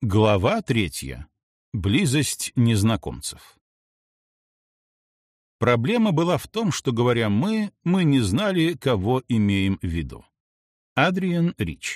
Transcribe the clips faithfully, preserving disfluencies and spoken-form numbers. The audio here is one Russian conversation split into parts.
Глава третья. Близость незнакомцев. Проблема была в том, что, говоря «мы», мы не знали, кого имеем в виду. Адриан Рич.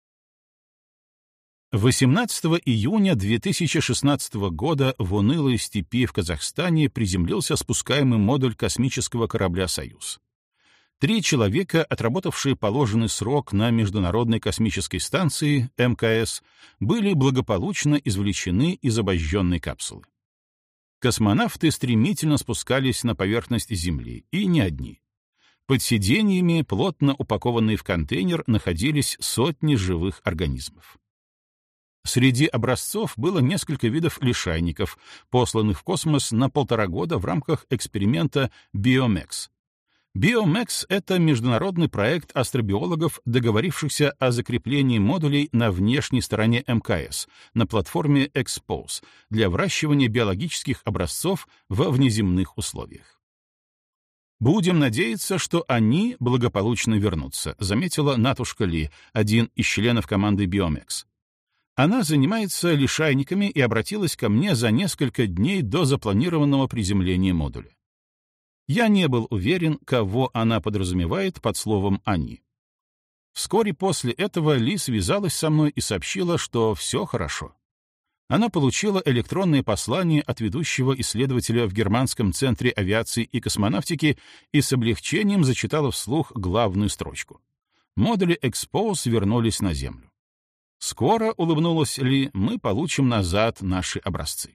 восемнадцатого июня две тысячи шестнадцатого года в унылой степи в Казахстане приземлился спускаемый модуль космического корабля «Союз». Три человека, отработавшие положенный срок на Международной космической станции эм ка эс, были благополучно извлечены из обожженной капсулы. Космонавты стремительно спускались на поверхность Земли, и не одни. Под сиденьями, плотно упакованные в контейнер, находились сотни живых организмов. Среди образцов было несколько видов лишайников, посланных в космос на полтора года в рамках эксперимента биомекс. биомекс — это международный проект астробиологов, договорившихся о закреплении модулей на внешней стороне эм ка эс, на платформе Экспоз, для выращивания биологических образцов во внеземных условиях. «Будем надеяться, что они благополучно вернутся», — заметила Натушка Ли, один из членов команды биомекс. Она занимается лишайниками и обратилась ко мне за несколько дней до запланированного приземления модуля. Я не был уверен, кого она подразумевает под словом «они». Вскоре после этого Ли связалась со мной и сообщила, что все хорошо. Она получила электронное послание от ведущего исследователя в Германском центре авиации и космонавтики и с облегчением зачитала вслух главную строчку. Модули Экспоз вернулись на Землю. Скоро, улыбнулась Ли, мы получим назад наши образцы.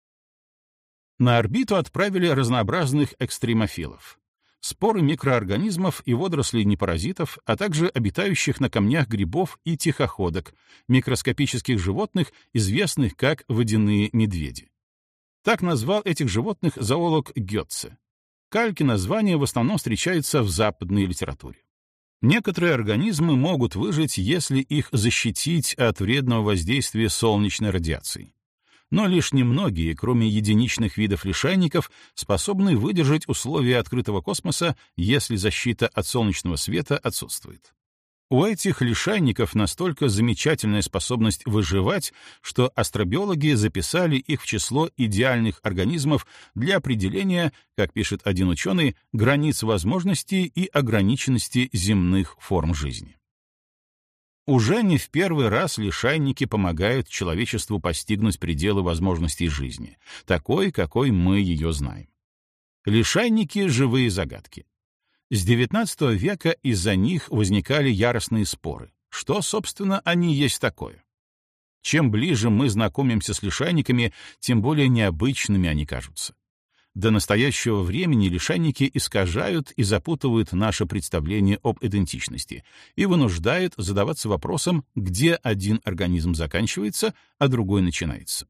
На орбиту отправили разнообразных экстремофилов. Споры микроорганизмов и водорослей-непаразитов, а также обитающих на камнях грибов и тихоходок, микроскопических животных, известных как водяные медведи. Так назвал этих животных зоолог Гётце. Кальки названия в основном встречаются в западной литературе. Некоторые организмы могут выжить, если их защитить от вредного воздействия солнечной радиации. Но лишь немногие, кроме единичных видов лишайников, способны выдержать условия открытого космоса, если защита от солнечного света отсутствует. У этих лишайников настолько замечательная способность выживать, что астробиологи записали их в число идеальных организмов для определения, как пишет один ученый, границ возможностей и ограниченности земных форм жизни. Уже не в первый раз лишайники помогают человечеству постигнуть пределы возможностей жизни, такой, какой мы ее знаем. Лишайники — живые загадки. С девятнадцатого века из-за них возникали яростные споры. Что, собственно, они есть такое? Чем ближе мы знакомимся с лишайниками, тем более необычными они кажутся. До настоящего времени лишайники искажают и запутывают наше представление об идентичности и вынуждают задаваться вопросом, где один организм заканчивается, а другой начинается.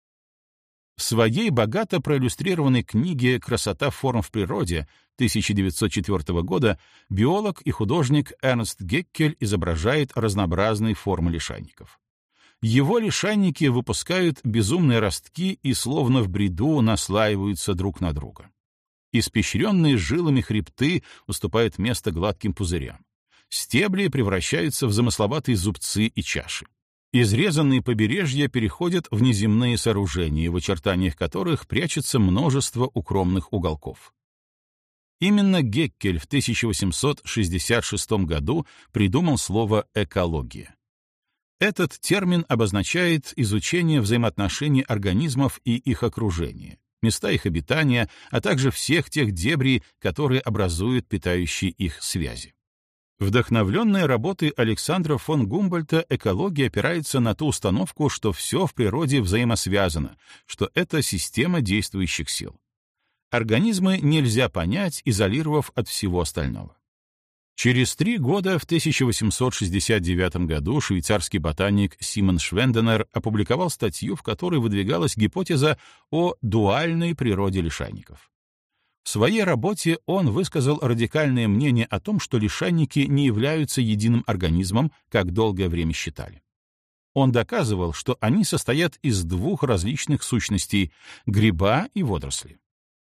В своей богато проиллюстрированной книге «Красота форм в природе» тысяча девятьсот четвёртого года биолог и художник Эрнст Геккель изображает разнообразные формы лишайников. Его лишайники выпускают безумные ростки и словно в бреду наслаиваются друг на друга. Испещренные жилами хребты уступают место гладким пузырям. Стебли превращаются в замысловатые зубцы и чаши. Изрезанные побережья переходят в неземные сооружения, в очертаниях которых прячется множество укромных уголков. Именно Геккель в тысяча восемьсот шестьдесят шестом году придумал слово «экология». Этот термин обозначает изучение взаимоотношений организмов и их окружения, места их обитания, а также всех тех дебрей, которые образуют питающие их связи. Вдохновленная работой Александра фон Гумбольдта, экология опирается на ту установку, что все в природе взаимосвязано, что это система действующих сил. Организмы нельзя понять, изолировав от всего остального. Через три года, в тысяча восемьсот шестьдесят девятом году, швейцарский ботаник Симон Швенденер опубликовал статью, в которой выдвигалась гипотеза о дуальной природе лишайников. В своей работе он высказал радикальное мнение о том, что лишайники не являются единым организмом, как долгое время считали. Он доказывал, что они состоят из двух различных сущностей — гриба и водоросли.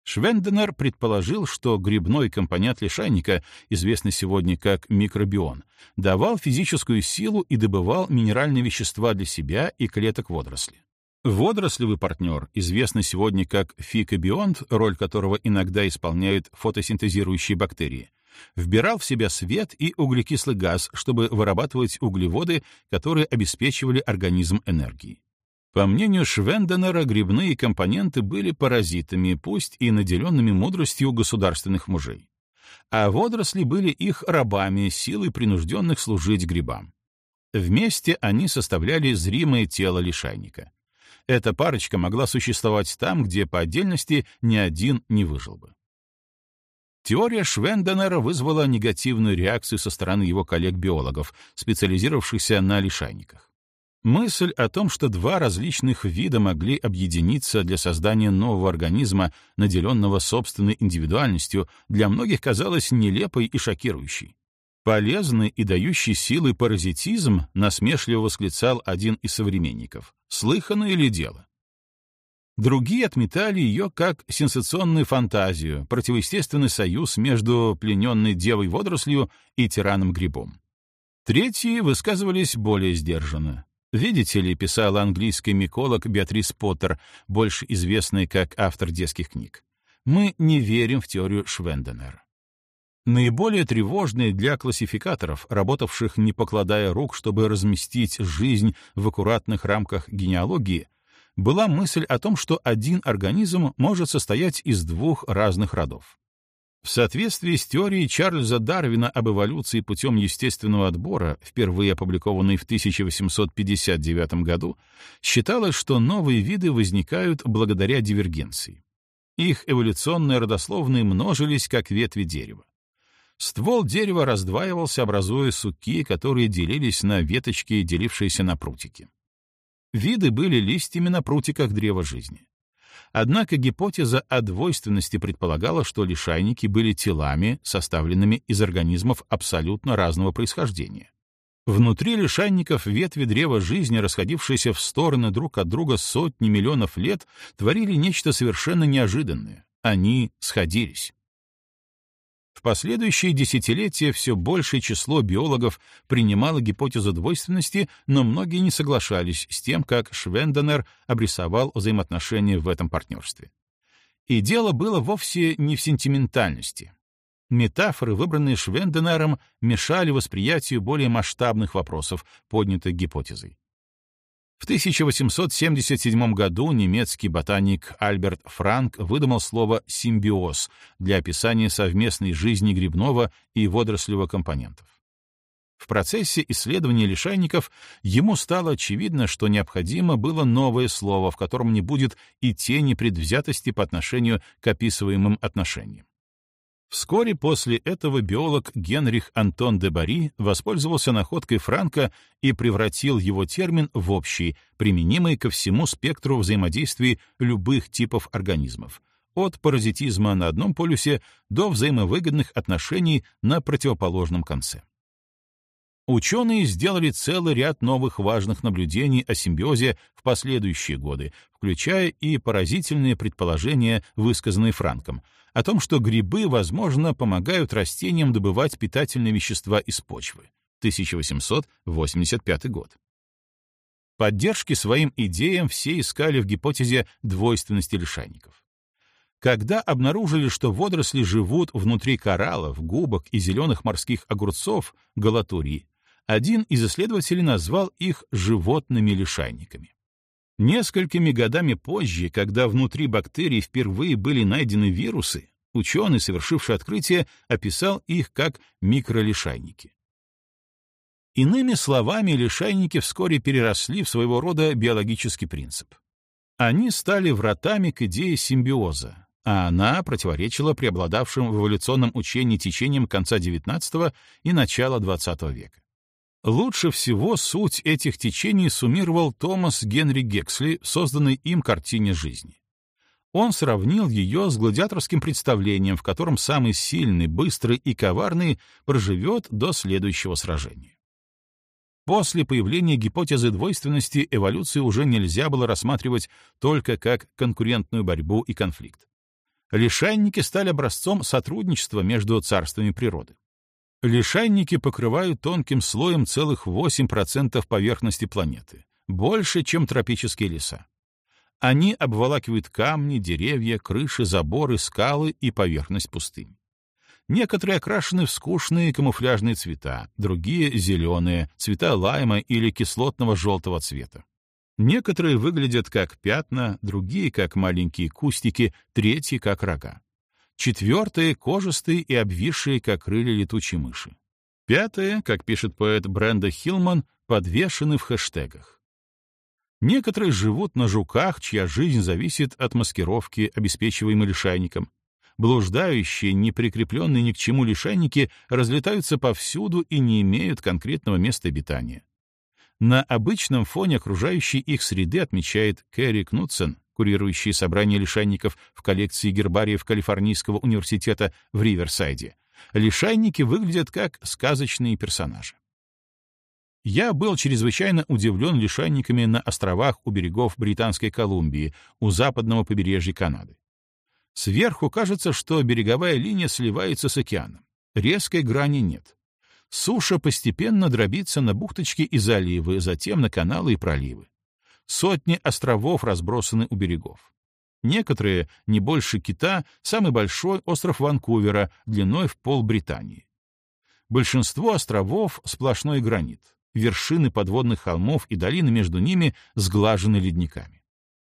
Швенденер предположил, что грибной компонент лишайника, известный сегодня как микробион, давал физическую силу и добывал минеральные вещества для себя и клеток водоросли. Водорослевый партнер, известный сегодня как фикобионт, роль которого иногда исполняют фотосинтезирующие бактерии, вбирал в себя свет и углекислый газ, чтобы вырабатывать углеводы, которые обеспечивали организм энергией. По мнению Швенденера, грибные компоненты были паразитами, пусть и наделенными мудростью государственных мужей. А водоросли были их рабами, силой принужденных служить грибам. Вместе они составляли зримое тело лишайника. Эта парочка могла существовать там, где по отдельности ни один не выжил бы. Теория Швенденера вызвала негативную реакцию со стороны его коллег-биологов, специализировавшихся на лишайниках. Мысль о том, что два различных вида могли объединиться для создания нового организма, наделенного собственной индивидуальностью, для многих казалась нелепой и шокирующей. «Полезный и дающий силы паразитизм», насмешливо восклицал один из современников. «Слыханное ли дело?» Другие отметали ее как сенсационную фантазию, противоестественный союз между плененной девой-водорослью и тираном-грибом. Третьи высказывались более сдержанно. «Видите ли», — писала английский миколог Беатрис Поттер, больше известная как автор детских книг, «мы не верим в теорию Швенденера». Наиболее тревожной для классификаторов, работавших не покладая рук, чтобы разместить жизнь в аккуратных рамках генеалогии, была мысль о том, что один организм может состоять из двух разных родов. В соответствии с теорией Чарльза Дарвина об эволюции путем естественного отбора, впервые опубликованной в тысяча восемьсот пятьдесят девятом году, считалось, что новые виды возникают благодаря дивергенции. Их эволюционные родословные множились, как ветви дерева. Ствол дерева раздваивался, образуя суки, которые делились на веточки, делившиеся на прутики. Виды были листьями на прутиках древа жизни. Однако гипотеза о двойственности предполагала, что лишайники были телами, составленными из организмов абсолютно разного происхождения. Внутри лишайников ветви древа жизни, расходившиеся в стороны друг от друга сотни миллионов лет, творили нечто совершенно неожиданное. Они сходились. В последующие десятилетия все большее число биологов принимало гипотезу двойственности, но многие не соглашались с тем, как Швенденер обрисовал взаимоотношения в этом партнерстве. И дело было вовсе не в сентиментальности. Метафоры, выбранные Швенденером, мешали восприятию более масштабных вопросов, поднятых гипотезой. В тысяча восемьсот семьдесят седьмом году немецкий ботаник Альберт Франк выдумал слово «симбиоз» для описания совместной жизни грибного и водорослевого компонентов. В процессе исследования лишайников ему стало очевидно, что необходимо было новое слово, в котором не будет и тени предвзятости по отношению к описываемым отношениям. Вскоре после этого биолог Генрих Антон де Бари воспользовался находкой Франка и превратил его термин в общий, применимый ко всему спектру взаимодействий любых типов организмов, от паразитизма на одном полюсе до взаимовыгодных отношений на противоположном конце. Ученые сделали целый ряд новых важных наблюдений о симбиозе в последующие годы, включая и поразительные предположения, высказанные Франком, о том, что грибы, возможно, помогают растениям добывать питательные вещества из почвы. тысяча восемьсот восемьдесят пятый год. Поддержки своим идеям все искали в гипотезе двойственности лишайников. Когда обнаружили, что водоросли живут внутри кораллов, губок и зеленых морских огурцов, галатурии, один из исследователей назвал их животными лишайниками. Несколькими годами позже, когда внутри бактерий впервые были найдены вирусы, ученый, совершивший открытие, описал их как микролишайники. Иными словами, лишайники вскоре переросли в своего рода биологический принцип. Они стали вратами к идее симбиоза, а она противоречила преобладавшим в эволюционном учении течениям конца девятнадцатого и начала двадцатого века. Лучше всего суть этих течений суммировал Томас Генри Гексли в созданной им картине жизни. Он сравнил ее с гладиаторским представлением, в котором самый сильный, быстрый и коварный проживет до следующего сражения. После появления гипотезы двойственности эволюцию уже нельзя было рассматривать только как конкурентную борьбу и конфликт. Лишайники стали образцом сотрудничества между царствами природы. Лишайники покрывают тонким слоем целых восемь процентов поверхности планеты, больше, чем тропические леса. Они обволакивают камни, деревья, крыши, заборы, скалы и поверхность пустынь. Некоторые окрашены в скучные камуфляжные цвета, другие — зеленые, цвета лайма или кислотного желтого цвета. Некоторые выглядят как пятна, другие — как маленькие кустики, третьи — как рога. Четвертые — кожистые и обвисшие, как крылья летучей мыши. Пятые, как пишет поэт Бренда Хиллман, подвешены в хэштегах. Некоторые живут на жуках, чья жизнь зависит от маскировки, обеспечиваемой лишайником. Блуждающие, не прикрепленные ни к чему лишайники разлетаются повсюду и не имеют конкретного места обитания. На обычном фоне окружающей их среды, отмечает Кэрри Кнутсен, курирующий собрание лишайников в коллекции гербариев Калифорнийского университета в Риверсайде, лишайники выглядят как сказочные персонажи. Я был чрезвычайно удивлен лишайниками на островах у берегов Британской Колумбии, у западного побережья Канады. Сверху кажется, что береговая линия сливается с океаном. Резкой грани нет. Суша постепенно дробится на бухточки и заливы, затем на каналы и проливы. Сотни островов разбросаны у берегов. Некоторые, не больше кита, самый большой — остров Ванкувера, длиной в пол Британии. Большинство островов — сплошной гранит. Вершины подводных холмов и долины между ними сглажены ледниками.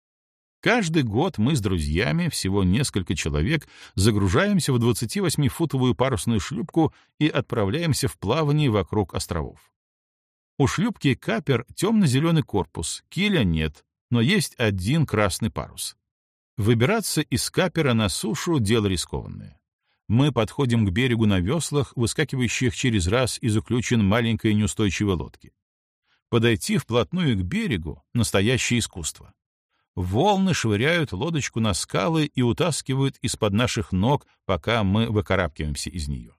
Каждый год мы с друзьями, всего несколько человек, загружаемся в двадцативосьмифутовую парусную шлюпку и отправляемся в плавание вокруг островов. У шлюпки «Капер» темно-зеленый корпус, киля нет, но есть один красный парус. Выбираться из «Капера» на сушу — дело рискованное. Мы подходим к берегу на веслах, выскакивающих через раз из уключен маленькой неустойчивой лодки. Подойти вплотную к берегу — настоящее искусство. Волны швыряют лодочку на скалы и утаскивают из-под наших ног, пока мы выкарабкиваемся из нее.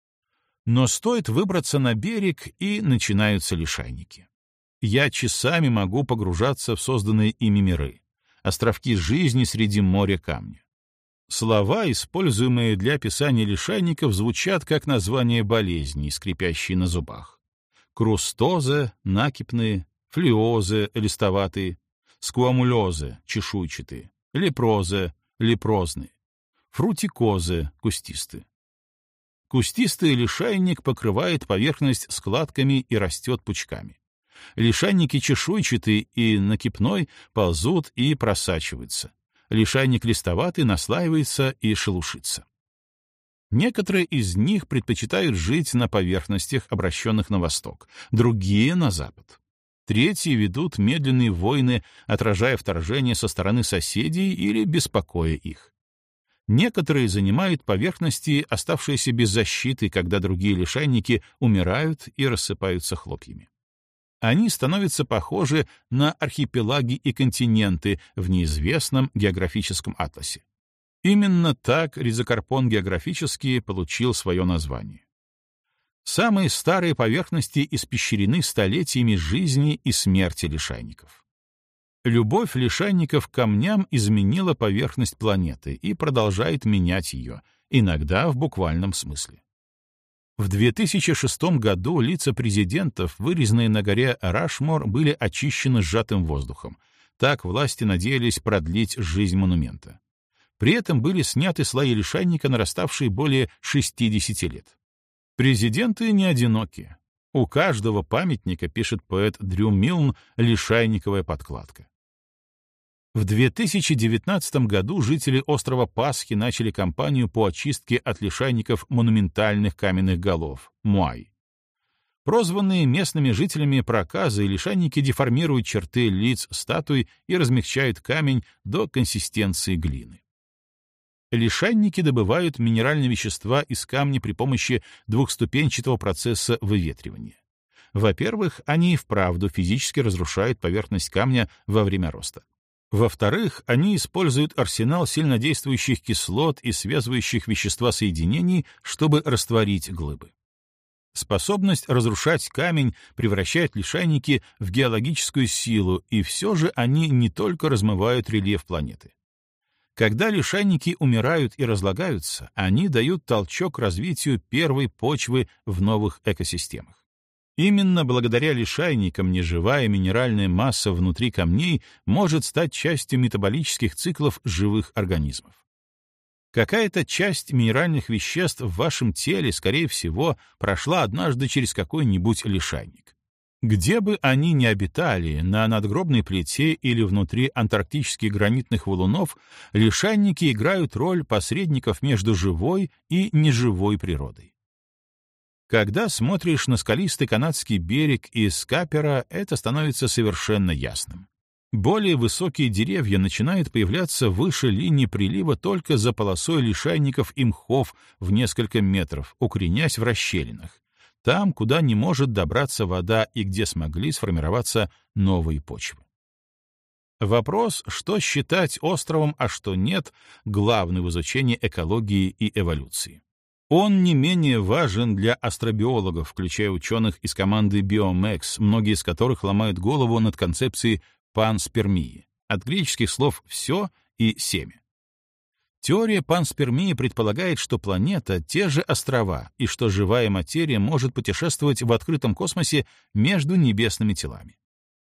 Но стоит выбраться на берег, и начинаются лишайники. Я часами могу погружаться в созданные ими миры, островки жизни среди моря камня. Слова, используемые для описания лишайников, звучат как название болезней, скрипящие на зубах. Крустозы — накипные, флеозы — листоватые, скуамулезы — чешуйчатые, лепрозы — лепрозные, фрутикозы — кустистые. Кустистый лишайник покрывает поверхность складками и растет пучками. Лишайники чешуйчатые и накипной ползут и просачиваются. Лишайник листоватый наслаивается и шелушится. Некоторые из них предпочитают жить на поверхностях, обращенных на восток, другие — на запад. Третьи ведут медленные войны, отражая вторжение со стороны соседей или беспокоя их. Некоторые занимают поверхности, оставшиеся без защиты, когда другие лишайники умирают и рассыпаются хлопьями. Они становятся похожи на архипелаги и континенты в неизвестном географическом атласе. Именно так Ризокарпон географический получил свое название. Самые старые поверхности испещрены столетиями жизни и смерти лишайников. Любовь лишайников к камням изменила поверхность планеты и продолжает менять ее, иногда в буквальном смысле. В две тысячи шестом году лица президентов, вырезанные на горе Рашмор, были очищены сжатым воздухом. Так власти надеялись продлить жизнь монумента. При этом были сняты слои лишайника, нараставшие более шестидесяти лет. Президенты не одиноки. У каждого памятника, пишет поэт Дрю Милн, лишайниковая подкладка. В две тысячи девятнадцатом году жители острова Пасхи начали кампанию по очистке от лишайников монументальных каменных голов — Муай. Прозванные местными жителями проказы и лишайники деформируют черты лиц статуй и размягчают камень до консистенции глины. Лишайники добывают минеральные вещества из камня при помощи двухступенчатого процесса выветривания. Во-первых, они и вправду физически разрушают поверхность камня во время роста. Во-вторых, они используют арсенал сильнодействующих кислот и связывающих вещества соединений, чтобы растворить глыбы. Способность разрушать камень превращает лишайники в геологическую силу, и все же они не только размывают рельеф планеты. Когда лишайники умирают и разлагаются, они дают толчок развитию первой почвы в новых экосистемах. Именно благодаря лишайникам неживая минеральная масса внутри камней может стать частью метаболических циклов живых организмов. Какая-то часть минеральных веществ в вашем теле, скорее всего, прошла однажды через какой-нибудь лишайник. Где бы они ни обитали, на надгробной плите или внутри антарктических гранитных валунов, лишайники играют роль посредников между живой и неживой природой. Когда смотришь на скалистый канадский берег из Капера, это становится совершенно ясным. Более высокие деревья начинают появляться выше линии прилива только за полосой лишайников и мхов в несколько метров, укоренясь в расщелинах, там, куда не может добраться вода и где смогли сформироваться новые почвы. Вопрос, что считать островом, а что нет, главный в изучении экологии и эволюции. Он не менее важен для астробиологов, включая ученых из команды Биомекс, многие из которых ломают голову над концепцией панспермии, от греческих слов «все» и «семя». Теория панспермии предполагает, что планета — те же острова, и что живая материя может путешествовать в открытом космосе между небесными телами.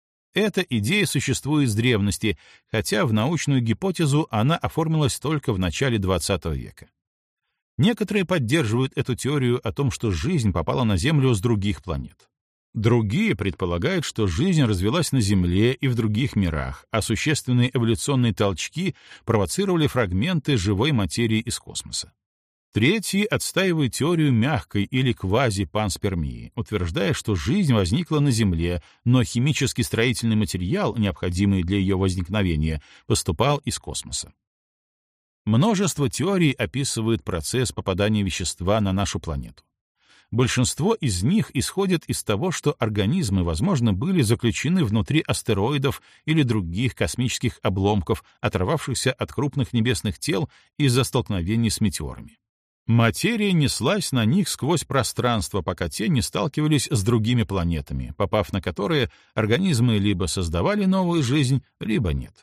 Эта идея существует с древности, хотя в научную гипотезу она оформилась только в начале двадцатого века. Некоторые поддерживают эту теорию о том, что жизнь попала на Землю с других планет. Другие предполагают, что жизнь развилась на Земле и в других мирах, а существенные эволюционные толчки провоцировали фрагменты живой материи из космоса. Третьи отстаивают теорию мягкой или квазипанспермии, утверждая, что жизнь возникла на Земле, но химический строительный материал, необходимый для ее возникновения, поступал из космоса. Множество теорий описывают процесс попадания вещества на нашу планету. Большинство из них исходят из того, что организмы, возможно, были заключены внутри астероидов или других космических обломков, оторвавшихся от крупных небесных тел из-за столкновений с метеорами. Материя неслась на них сквозь пространство, пока те не сталкивались с другими планетами, попав на которые организмы либо создавали новую жизнь, либо нет.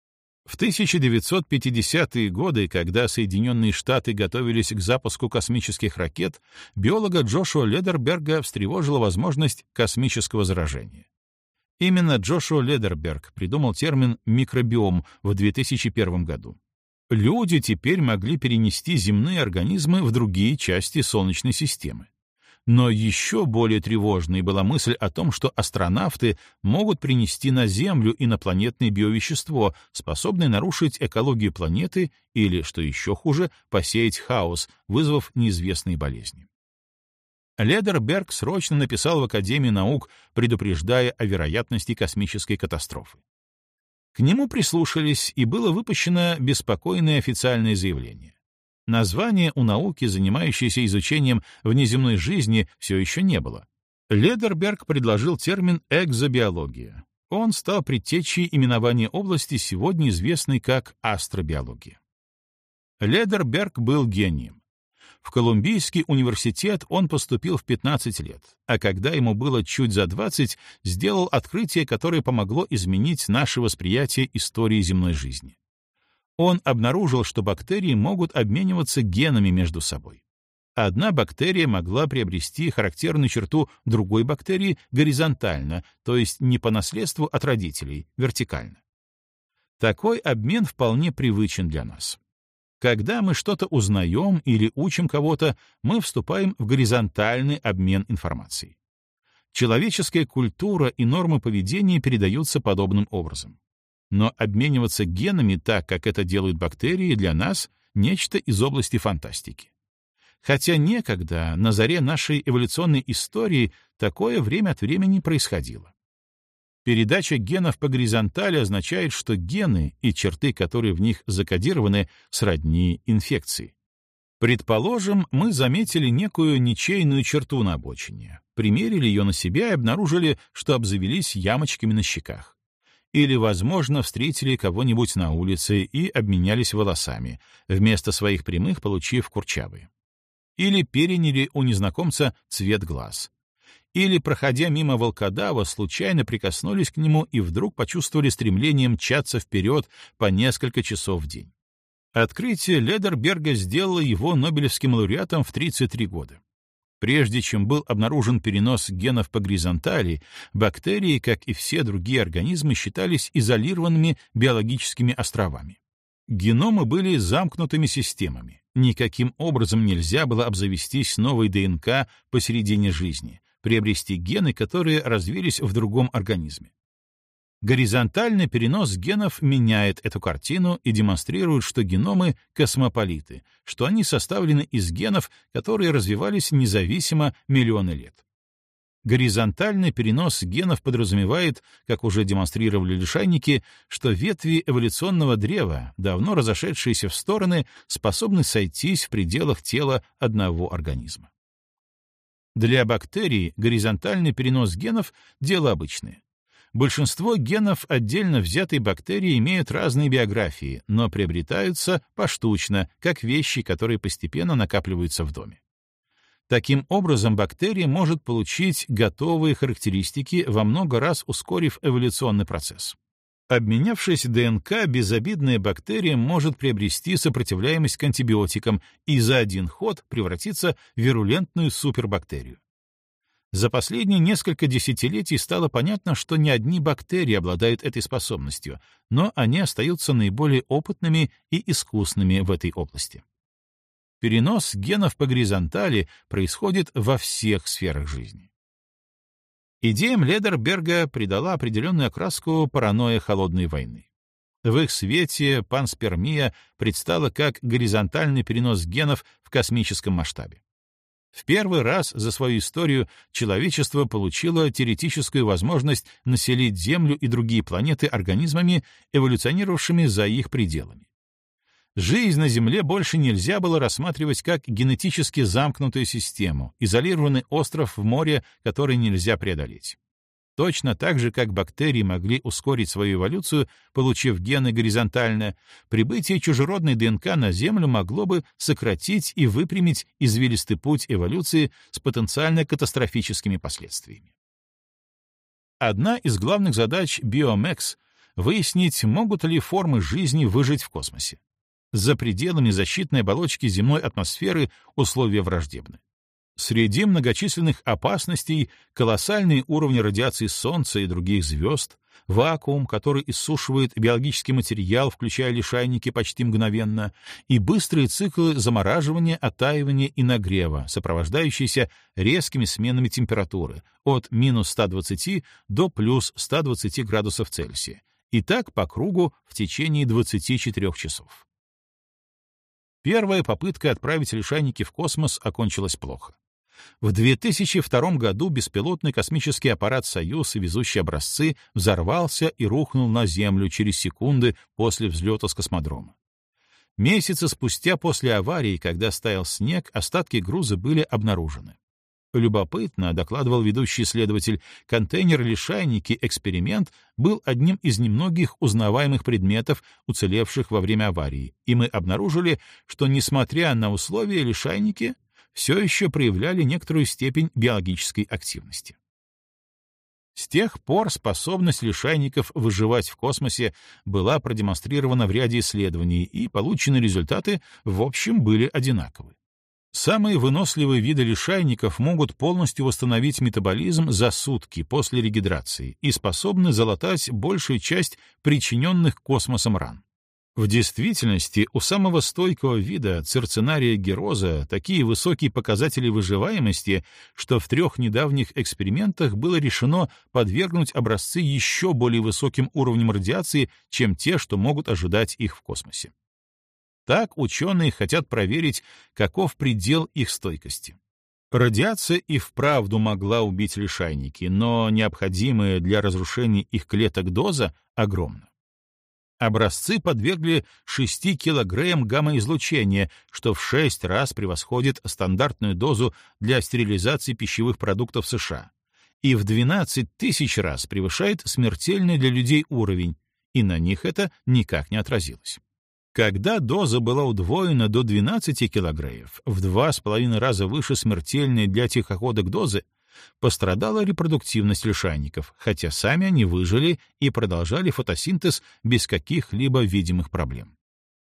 В тысяча девятьсот пятидесятые годы, когда Соединенные Штаты готовились к запуску космических ракет, биолога Джошуа Ледерберга встревожила возможность космического заражения. Именно Джошуа Ледерберг придумал термин «микробиом» в две тысячи первом году. Люди теперь могли перенести земные организмы в другие части Солнечной системы. Но еще более тревожной была мысль о том, что астронавты могут принести на Землю инопланетное биовещество, способное нарушить экологию планеты или, что еще хуже, посеять хаос, вызвав неизвестные болезни. Ледерберг срочно написал в Академию наук, предупреждая о вероятности космической катастрофы. К нему прислушались, и было выпущено беспокойное официальное заявление. Названия у науки, занимающейся изучением внеземной жизни, все еще не было. Ледерберг предложил термин «экзобиология». Он стал предтечей именования области, сегодня известной как астробиология. Ледерберг был гением. В Колумбийский университет он поступил в пятнадцать лет, а когда ему было чуть за двадцать, сделал открытие, которое помогло изменить наше восприятие истории земной жизни. Он обнаружил, что бактерии могут обмениваться генами между собой. Одна бактерия могла приобрести характерную черту другой бактерии горизонтально, то есть не по наследству от родителей, вертикально. Такой обмен вполне привычен для нас. Когда мы что-то узнаем или учим кого-то, мы вступаем в горизонтальный обмен информацией. Человеческая культура и нормы поведения передаются подобным образом. Но обмениваться генами так, как это делают бактерии, для нас — нечто из области фантастики. Хотя некогда, на заре нашей эволюционной истории, такое время от времени происходило. Передача генов по горизонтали означает, что гены и черты, которые в них закодированы, сродни инфекции. Предположим, мы заметили некую ничейную черту на обочине, примерили ее на себя и обнаружили, что обзавелись ямочками на щеках. Или, возможно, встретили кого-нибудь на улице и обменялись волосами, вместо своих прямых получив курчавые. Или переняли у незнакомца цвет глаз. Или, проходя мимо волкодава, случайно прикоснулись к нему и вдруг почувствовали стремление мчаться вперед по несколько часов в день. Открытие Ледерберга сделало его Нобелевским лауреатом в тридцать три года. Прежде чем был обнаружен перенос генов по горизонтали, бактерии, как и все другие организмы, считались изолированными биологическими островами. Геномы были замкнутыми системами. Никаким образом нельзя было обзавестись новой ДНК посередине жизни, приобрести гены, которые развились в другом организме. Горизонтальный перенос генов меняет эту картину и демонстрирует, что геномы — космополиты, что они составлены из генов, которые развивались независимо миллионы лет. Горизонтальный перенос генов подразумевает, как уже демонстрировали лишайники, что ветви эволюционного древа, давно разошедшиеся в стороны, способны сойтись в пределах тела одного организма. Для бактерий горизонтальный перенос генов — дело обычное. Большинство генов отдельно взятой бактерии имеют разные биографии, но приобретаются поштучно, как вещи, которые постепенно накапливаются в доме. Таким образом, бактерия может получить готовые характеристики, во много раз ускорив эволюционный процесс. Обменявшись ДНК, безобидная бактерия может приобрести сопротивляемость к антибиотикам и за один ход превратиться в вирулентную супербактерию. За последние несколько десятилетий стало понятно, что не одни бактерии обладают этой способностью, но они остаются наиболее опытными и искусными в этой области. Перенос генов по горизонтали происходит во всех сферах жизни. Идеям Ледерберга придала определенную окраску паранойя холодной войны. В их свете панспермия предстала как горизонтальный перенос генов в космическом масштабе. В первый раз за свою историю человечество получило теоретическую возможность населить Землю и другие планеты организмами, эволюционировавшими за их пределами. Жизнь на Земле больше нельзя было рассматривать как генетически замкнутую систему, изолированный остров в море, который нельзя преодолеть. Точно так же, как бактерии могли ускорить свою эволюцию, получив гены горизонтально, прибытие чужеродной ДНК на Землю могло бы сократить и выпрямить извилистый путь эволюции с потенциально катастрофическими последствиями. Одна из главных задач Биомекс — выяснить, могут ли формы жизни выжить в космосе. За пределами защитной оболочки земной атмосферы условия враждебны. Среди многочисленных опасностей колоссальные уровни радиации Солнца и других звезд, вакуум, который иссушивает биологический материал, включая лишайники, почти мгновенно, и быстрые циклы замораживания, оттаивания и нагрева, сопровождающиеся резкими сменами температуры от минус ста двадцати до плюс ста двадцати градусов Цельсия, и так по кругу в течение двадцати четырёх часов. Первая попытка отправить лишайники в космос окончилась плохо. В две тысячи втором году беспилотный космический аппарат «Союз», везущий образцы, взорвался и рухнул на Землю через секунды после взлета с космодрома. Месяцы спустя после аварии, когда стаял снег, остатки груза были обнаружены. Любопытно, докладывал ведущий исследователь, контейнер-лишайники «Эксперимент» был одним из немногих узнаваемых предметов, уцелевших во время аварии, и мы обнаружили, что, несмотря на условия, лишайники все еще проявляли некоторую степень биологической активности. С тех пор способность лишайников выживать в космосе была продемонстрирована в ряде исследований, и полученные результаты, в общем, были одинаковы. Самые выносливые виды лишайников могут полностью восстановить метаболизм за сутки после регидрации и способны залатать большую часть причиненных космосом ран. В действительности, у самого стойкого вида цирцинария героза такие высокие показатели выживаемости, что в трех недавних экспериментах было решено подвергнуть образцы еще более высоким уровням радиации, чем те, что могут ожидать их в космосе. Так ученые хотят проверить, каков предел их стойкости. Радиация и вправду могла убить лишайники, но необходимая для разрушения их клеток доза огромна. Образцы подвергли шести килограммам гамма-излучения, что в шесть раз превосходит стандартную дозу для стерилизации пищевых продуктов США, и в двенадцать тысяч раз превышает смертельный для людей уровень, и на них это никак не отразилось. Когда доза была удвоена до двенадцати килограммов, в два с половиной раза выше смертельной для тихоходок дозы, пострадала репродуктивность лишайников, хотя сами они выжили и продолжали фотосинтез без каких-либо видимых проблем.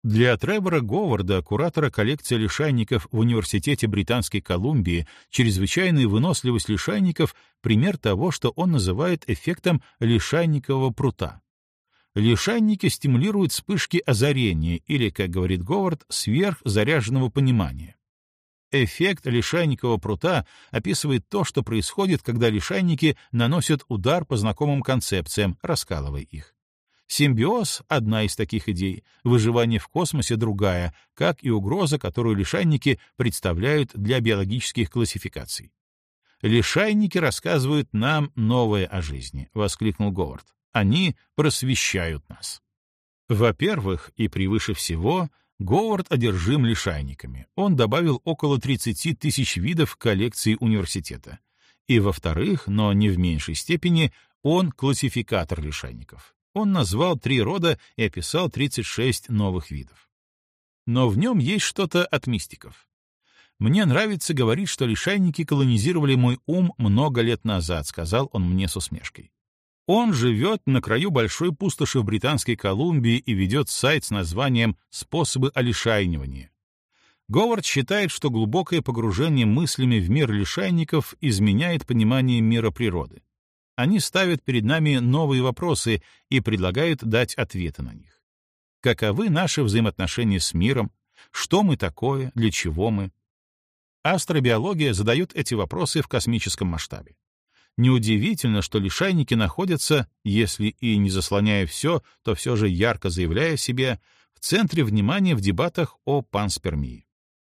Для Тревора Говарда, куратора коллекции лишайников в Университете Британской Колумбии, чрезвычайная выносливость лишайников — пример того, что он называет эффектом лишайникового прута. Лишайники стимулируют вспышки озарения или, как говорит Говард, сверхзаряженного понимания. Эффект лишайникового прута описывает то, что происходит, когда лишайники наносят удар по знакомым концепциям, раскалывая их. Симбиоз — одна из таких идей, выживание в космосе — другая, как и угроза, которую лишайники представляют для биологических классификаций. «Лишайники рассказывают нам новое о жизни», — воскликнул Говард. «Они просвещают нас». Во-первых, и превыше всего, Говард одержим лишайниками. Он добавил около тридцати тысяч видов к коллекции университета. И во-вторых, но не в меньшей степени, он классификатор лишайников. Он назвал три рода и описал тридцать шесть новых видов. Но в нем есть что-то от мистиков. «Мне нравится говорить, что лишайники колонизировали мой ум много лет назад», — сказал он мне с усмешкой. Он живет на краю большой пустоши в Британской Колумбии и ведет сайт с названием «Способы олишайнивания». Говард считает, что глубокое погружение мыслями в мир лишайников изменяет понимание мира природы. Они ставят перед нами новые вопросы и предлагают дать ответы на них. Каковы наши взаимоотношения с миром? Что мы такое? Для чего мы? Астробиология задает эти вопросы в космическом масштабе. Неудивительно, что лишайники находятся, если и не заслоняя все, то все же ярко заявляя себе, в центре внимания в дебатах о панспермии.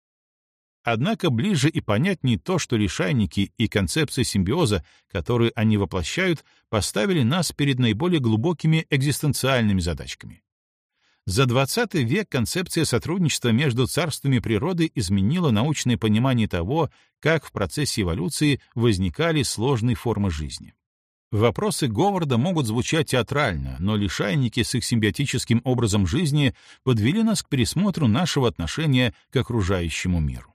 Однако ближе и понятнее то, что лишайники и концепция симбиоза, которые они воплощают, поставили нас перед наиболее глубокими экзистенциальными задачками. За двадцатый век концепция сотрудничества между царствами природы изменила научное понимание того, как в процессе эволюции возникали сложные формы жизни. Вопросы Говарда могут звучать театрально, но лишайники с их симбиотическим образом жизни подвели нас к пересмотру нашего отношения к окружающему миру.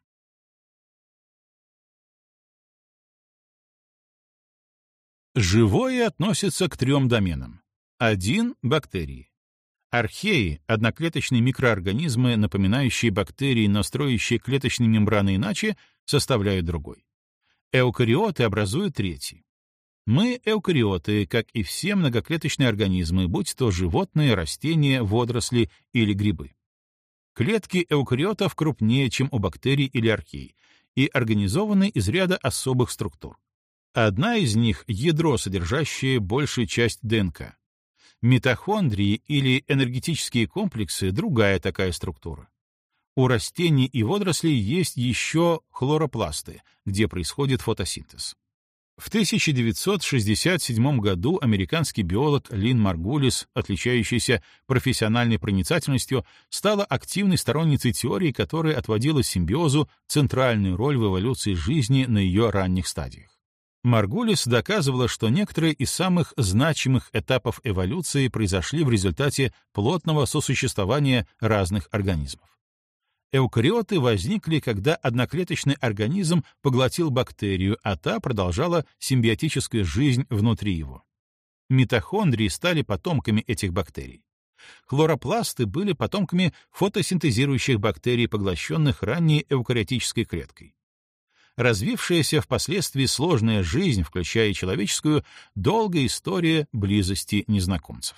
Живое относится к трем доменам. Один — бактерии. Археи — одноклеточные микроорганизмы, напоминающие бактерии, но строящие клеточные мембраны иначе, составляют другой. Эукариоты образуют третий. Мы — эукариоты, как и все многоклеточные организмы, будь то животные, растения, водоросли или грибы. Клетки эукариотов крупнее, чем у бактерий или архей, и организованы из ряда особых структур. Одна из них — ядро, содержащее большую часть ДНК. Митохондрии или энергетические комплексы — другая такая структура. У растений и водорослей есть еще хлоропласты, где происходит фотосинтез. В тысяча девятьсот шестьдесят седьмом году американский биолог Лин Маргулис, отличающийся профессиональной проницательностью, стала активной сторонницей теории, которая отводила симбиозу центральную роль в эволюции жизни на ее ранних стадиях. Маргулис доказывала, что некоторые из самых значимых этапов эволюции произошли в результате плотного сосуществования разных организмов. Эукариоты возникли, когда одноклеточный организм поглотил бактерию, а та продолжала симбиотическую жизнь внутри его. Митохондрии стали потомками этих бактерий. Хлоропласты были потомками фотосинтезирующих бактерий, поглощенных ранней эукариотической клеткой. Развившаяся впоследствии сложная жизнь, включая и человеческую, долгая история близости незнакомцев.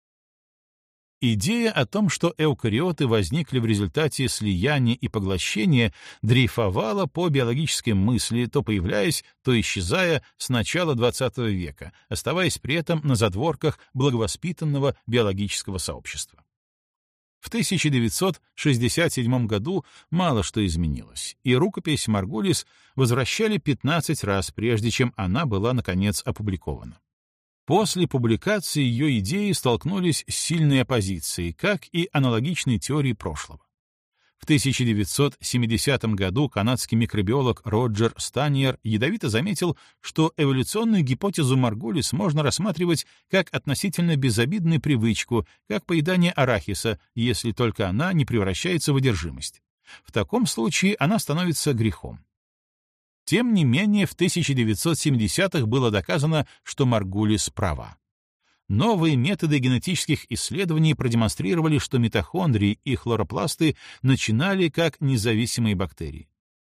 Идея о том, что эукариоты возникли в результате слияния и поглощения, дрейфовала по биологической мысли, то появляясь, то исчезая с начала двадцатого века, оставаясь при этом на задворках благовоспитанного биологического сообщества. В тысяча девятьсот шестьдесят седьмом году мало что изменилось, и рукопись Маргулис возвращали пятнадцать раз, прежде чем она была, наконец, опубликована. После публикации ее идеи столкнулись с сильной оппозицией, как и аналогичные теории прошлого. В тысяча девятьсот семидесятом году канадский микробиолог Роджер Станьер ядовито заметил, что эволюционную гипотезу Маргулис можно рассматривать как относительно безобидную привычку, как поедание арахиса, если только она не превращается в одержимость. В таком случае она становится грехом. Тем не менее, в тысяча девятьсот семидесятых было доказано, что Маргулис права. Новые методы генетических исследований продемонстрировали, что митохондрии и хлоропласты начинали как независимые бактерии.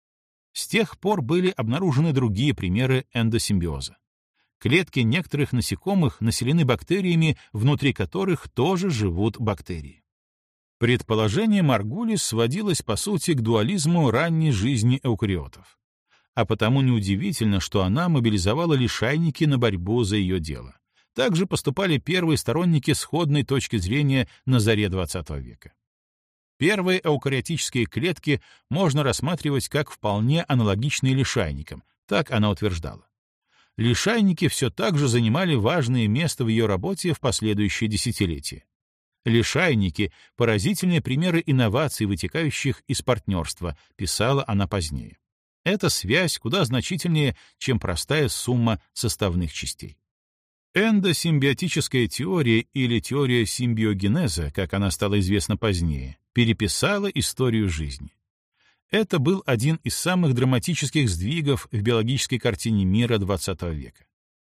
С тех пор были обнаружены другие примеры эндосимбиоза. Клетки некоторых насекомых населены бактериями, внутри которых тоже живут бактерии. Предположение Маргулис сводилось, по сути, к дуализму ранней жизни эукариотов. А потому неудивительно, что она мобилизовала лишайники на борьбу за ее дело. Также поступали первые сторонники сходной точки зрения на заре двадцатого века. Первые эукариотические клетки можно рассматривать как вполне аналогичные лишайникам, так она утверждала. Лишайники все так же занимали важное место в ее работе в последующие десятилетия. Лишайники — поразительные примеры инноваций, вытекающих из партнерства, писала она позднее. Эта связь куда значительнее, чем простая сумма составных частей. Эндосимбиотическая теория или теория симбиогенеза, как она стала известна позднее, переписала историю жизни. Это был один из самых драматических сдвигов в биологической картине мира двадцатого века.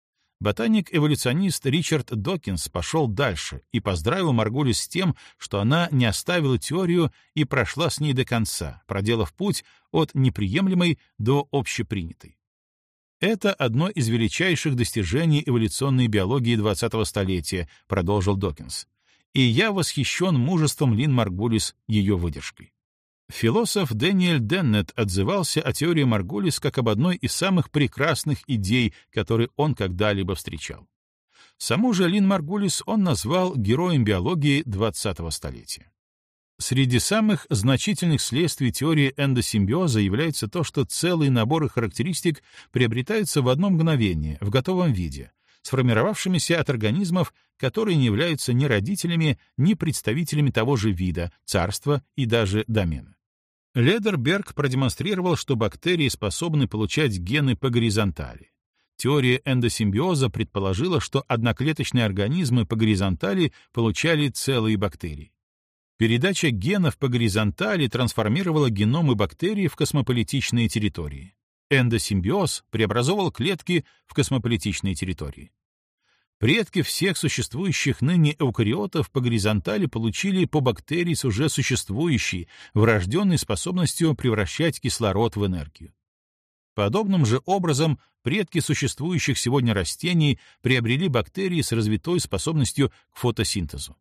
Ботаник-эволюционист Ричард Докинс пошел дальше и поздравил Маргулис с тем, что она не оставила теорию и прошла с ней до конца, проделав путь от неприемлемой до общепринятой. Это одно из величайших достижений эволюционной биологии двадцатого столетия, продолжил Докинс. И я восхищен мужеством Лин Маргулис, ее выдержкой. Философ Дэниэль Деннет отзывался о теории Маргулис как об одной из самых прекрасных идей, которые он когда-либо встречал. Саму же Лин Маргулис он назвал героем биологии двадцатого столетия. Среди самых значительных следствий теории эндосимбиоза является то, что целые наборы характеристик приобретаются в одно мгновение, в готовом виде, сформировавшимися от организмов, которые не являются ни родителями, ни представителями того же вида, царства и даже домена. Ледерберг продемонстрировал, что бактерии способны получать гены по горизонтали. Теория эндосимбиоза предположила, что одноклеточные организмы по горизонтали получали целые бактерии. Передача генов по горизонтали трансформировала геномы бактерий в космополитичные территории. Эндосимбиоз преобразовал клетки в космополитичные территории. Предки всех существующих ныне эукариотов по горизонтали получили по бактерии с уже существующей, врожденной способностью превращать кислород в энергию. Подобным же образом предки существующих сегодня растений приобрели бактерии с развитой способностью к фотосинтезу.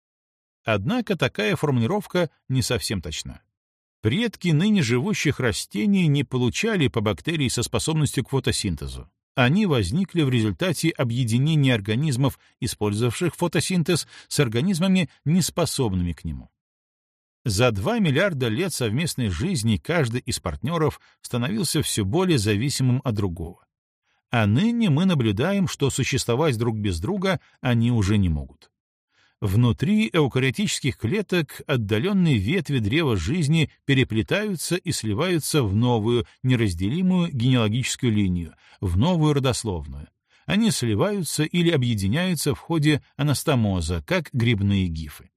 Однако такая формулировка не совсем точна. Предки ныне живущих растений не получали по бактерии со способностью к фотосинтезу. Они возникли в результате объединения организмов, использовавших фотосинтез, с организмами, неспособными к нему. За два миллиарда лет совместной жизни каждый из партнеров становился все более зависимым от другого. А ныне мы наблюдаем, что существовать друг без друга они уже не могут. Внутри эукариотических клеток отдаленные ветви древа жизни переплетаются и сливаются в новую, неразделимую генеалогическую линию, в новую родословную. Они сливаются или объединяются в ходе анастомоза, как грибные гифы.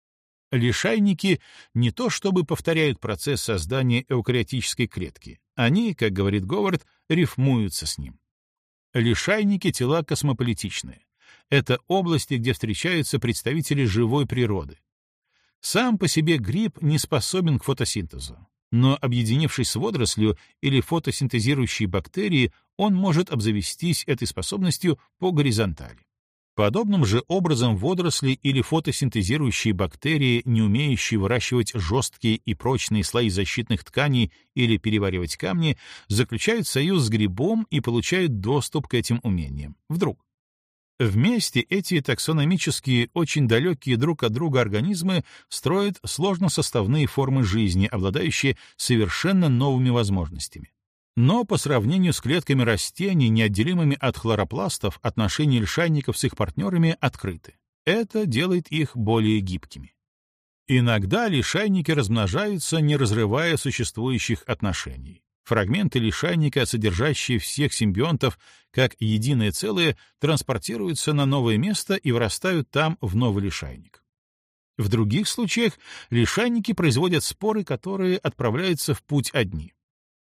Лишайники не то чтобы повторяют процесс создания эукариотической клетки, они, как говорит Говард, рифмуются с ним. Лишайники — тела космополитичные. Это области, где встречаются представители живой природы. Сам по себе гриб не способен к фотосинтезу, но, объединившись с водорослью или фотосинтезирующей бактерией, он может обзавестись этой способностью по горизонтали. Подобным же образом водоросли или фотосинтезирующие бактерии, не умеющие выращивать жесткие и прочные слои защитных тканей или переваривать камни, заключают союз с грибом и получают доступ к этим умениям. Вдруг. Вместе эти таксономические, очень далекие друг от друга организмы строят сложносоставные формы жизни, обладающие совершенно новыми возможностями. Но по сравнению с клетками растений, неотделимыми от хлоропластов, отношения лишайников с их партнерами открыты. Это делает их более гибкими. Иногда лишайники размножаются, не разрывая существующих отношений. Фрагменты лишайника, содержащие всех симбионтов как единое целое, транспортируются на новое место и вырастают там в новый лишайник. В других случаях лишайники производят споры, которые отправляются в путь одни.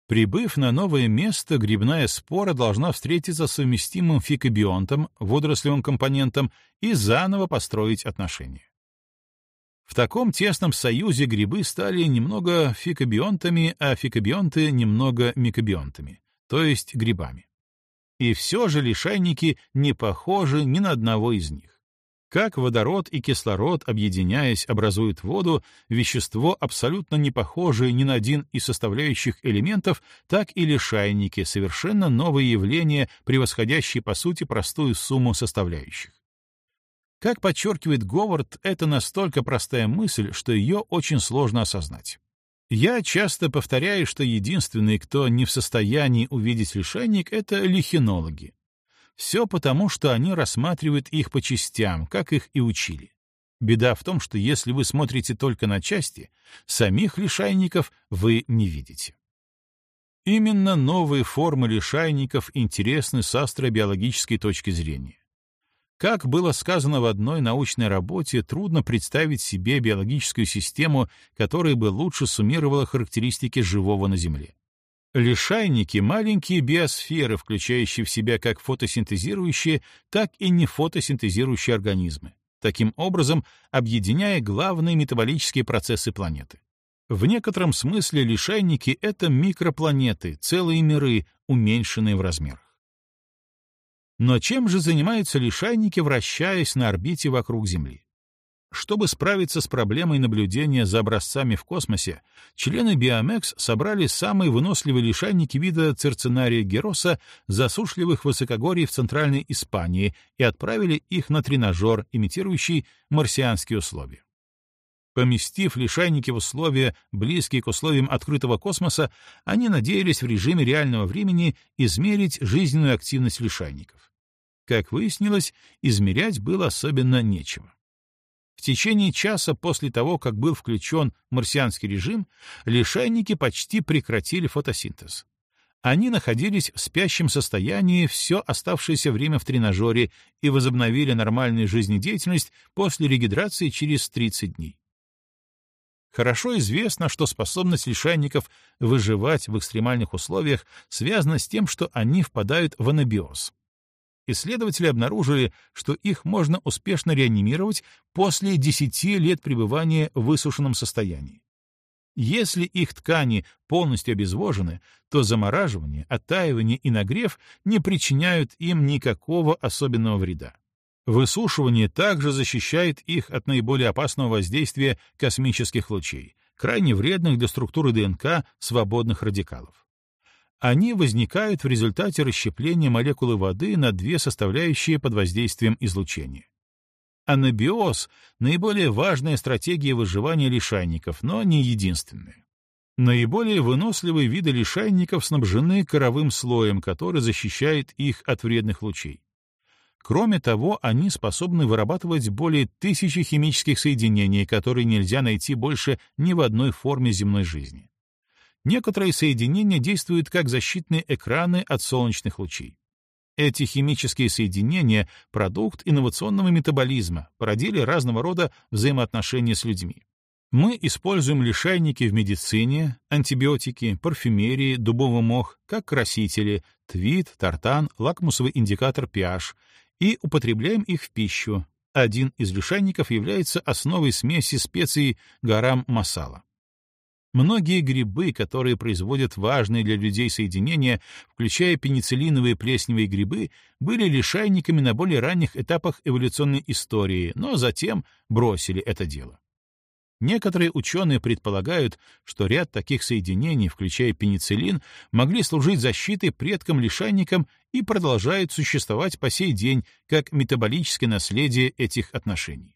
Прибыв на новое место, грибная спора должна встретиться с совместимым фикобионтом, водорослевым компонентом, и заново построить отношения. В таком тесном союзе грибы стали немного фикобионтами, а фикобионты — немного микобионтами, то есть грибами. И все же лишайники не похожи ни на одного из них. Как водород и кислород, объединяясь, образуют воду, вещество, абсолютно не похожее ни на один из составляющих элементов, так и лишайники — совершенно новые явления, превосходящие по сути простую сумму составляющих. Как подчеркивает Говард, это настолько простая мысль, что ее очень сложно осознать. Я часто повторяю, что единственные, кто не в состоянии увидеть лишайник, — это лихинологи. Все потому, что они рассматривают их по частям, как их и учили. Беда в том, что если вы смотрите только на части, самих лишайников вы не видите. Именно новые формы лишайников интересны с астробиологической точки зрения. Как было сказано в одной научной работе, трудно представить себе биологическую систему, которая бы лучше суммировала характеристики живого на Земле. Лишайники — маленькие биосферы, включающие в себя как фотосинтезирующие, так и нефотосинтезирующие организмы, таким образом объединяя главные метаболические процессы планеты. В некотором смысле лишайники — это микропланеты, целые миры, уменьшенные в размерах. Но чем же занимаются лишайники, вращаясь на орбите вокруг Земли? Чтобы справиться с проблемой наблюдения за образцами в космосе, члены Биомекс собрали самые выносливые лишайники вида Цирцинария героса засушливых высокогорий в Центральной Испании и отправили их на тренажер, имитирующий марсианские условия. Поместив лишайники в условия, близкие к условиям открытого космоса, они надеялись в режиме реального времени измерить жизненную активность лишайников. Как выяснилось, измерять было особенно нечего. В течение часа после того, как был включен марсианский режим, лишайники почти прекратили фотосинтез. Они находились в спящем состоянии все оставшееся время в тренажере и возобновили нормальную жизнедеятельность после регидрации через тридцать дней. Хорошо известно, что способность лишайников выживать в экстремальных условиях связана с тем, что они впадают в анабиоз. Исследователи обнаружили, что их можно успешно реанимировать после десяти лет пребывания в высушенном состоянии. Если их ткани полностью обезвожены, то замораживание, оттаивание и нагрев не причиняют им никакого особенного вреда. Высушивание также защищает их от наиболее опасного воздействия космических лучей, крайне вредных для структуры ДНК свободных радикалов. Они возникают в результате расщепления молекулы воды на две составляющие под воздействием излучения. Анабиоз — наиболее важная стратегия выживания лишайников, но не единственная. Наиболее выносливые виды лишайников снабжены коровым слоем, который защищает их от вредных лучей. Кроме того, они способны вырабатывать более тысячи химических соединений, которые нельзя найти больше ни в одной форме земной жизни. Некоторые соединения действуют как защитные экраны от солнечных лучей. Эти химические соединения — продукт инновационного метаболизма, породили разного рода взаимоотношения с людьми. Мы используем лишайники в медицине, антибиотики, парфюмерии, дубовый мох, как красители, твит, тартан, лакмусовый индикатор pH, и употребляем их в пищу. Один из лишайников является основой смеси специй гарам-масала. Многие грибы, которые производят важные для людей соединения, включая пенициллиновые плесневые грибы, были лишайниками на более ранних этапах эволюционной истории, но затем бросили это дело. Некоторые ученые предполагают, что ряд таких соединений, включая пенициллин, могли служить защитой предкам-лишайникам и продолжают существовать по сей день как метаболическое наследие этих отношений.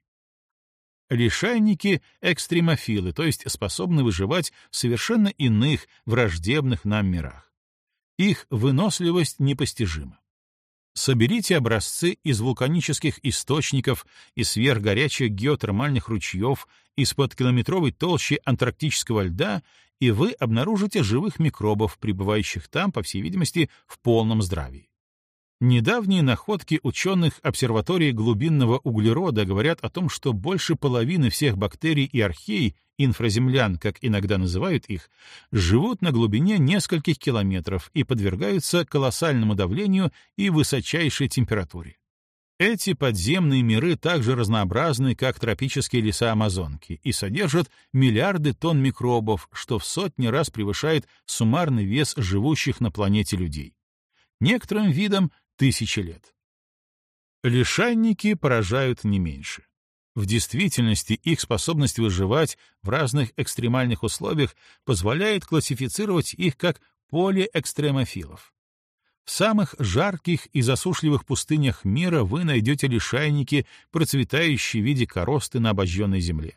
Лишайники — экстремофилы, то есть способны выживать в совершенно иных, враждебных нам мирах. Их выносливость непостижима. Соберите образцы из вулканических источников, из сверхгорячих геотермальных ручьев, из-под километровой толщи антарктического льда, и вы обнаружите живых микробов, пребывающих там, по всей видимости, в полном здравии. Недавние находки ученых обсерватории глубинного углерода говорят о том, что больше половины всех бактерий и архей, инфраземлян, как иногда называют их, живут на глубине нескольких километров и подвергаются колоссальному давлению и высочайшей температуре. Эти подземные миры так же разнообразны, как тропические леса Амазонки, и содержат миллиарды тонн микробов, что в сотни раз превышает суммарный вес живущих на планете людей. Некоторым видам тысячи лет. Лишайники поражают не меньше. В действительности их способность выживать в разных экстремальных условиях позволяет классифицировать их как полиэкстремофилов. В самых жарких и засушливых пустынях мира вы найдете лишайники, процветающие в виде коросты на обожженной земле.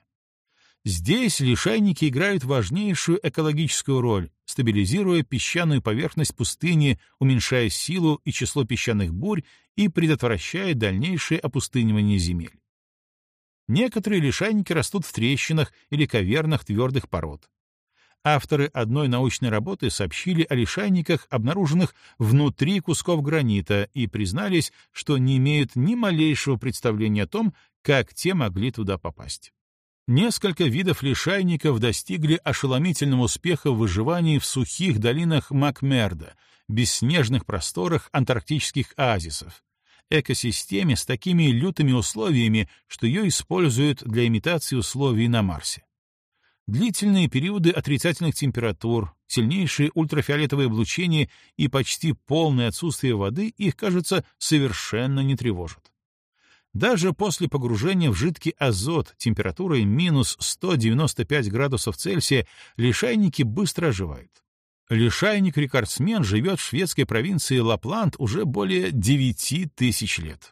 Здесь лишайники играют важнейшую экологическую роль, стабилизируя песчаную поверхность пустыни, уменьшая силу и число песчаных бурь и предотвращая дальнейшее опустынивание земель. Некоторые лишайники растут в трещинах или кавернах твердых пород. Авторы одной научной работы сообщили о лишайниках, обнаруженных внутри кусков гранита, и признались, что не имеют ни малейшего представления о том, как те могли туда попасть. Несколько видов лишайников достигли ошеломительного успеха в выживании в сухих долинах Макмердо, бесснежных просторах антарктических оазисов, экосистеме с такими лютыми условиями, что ее используют для имитации условий на Марсе. Длительные периоды отрицательных температур, сильнейшее ультрафиолетовое облучение и почти полное отсутствие воды их, кажется, совершенно не тревожат. Даже после погружения в жидкий азот температурой минус сто девяносто пять градусов Цельсия лишайники быстро оживают. Лишайник-рекордсмен живет в шведской провинции Лапланд уже более девяти тысяч лет.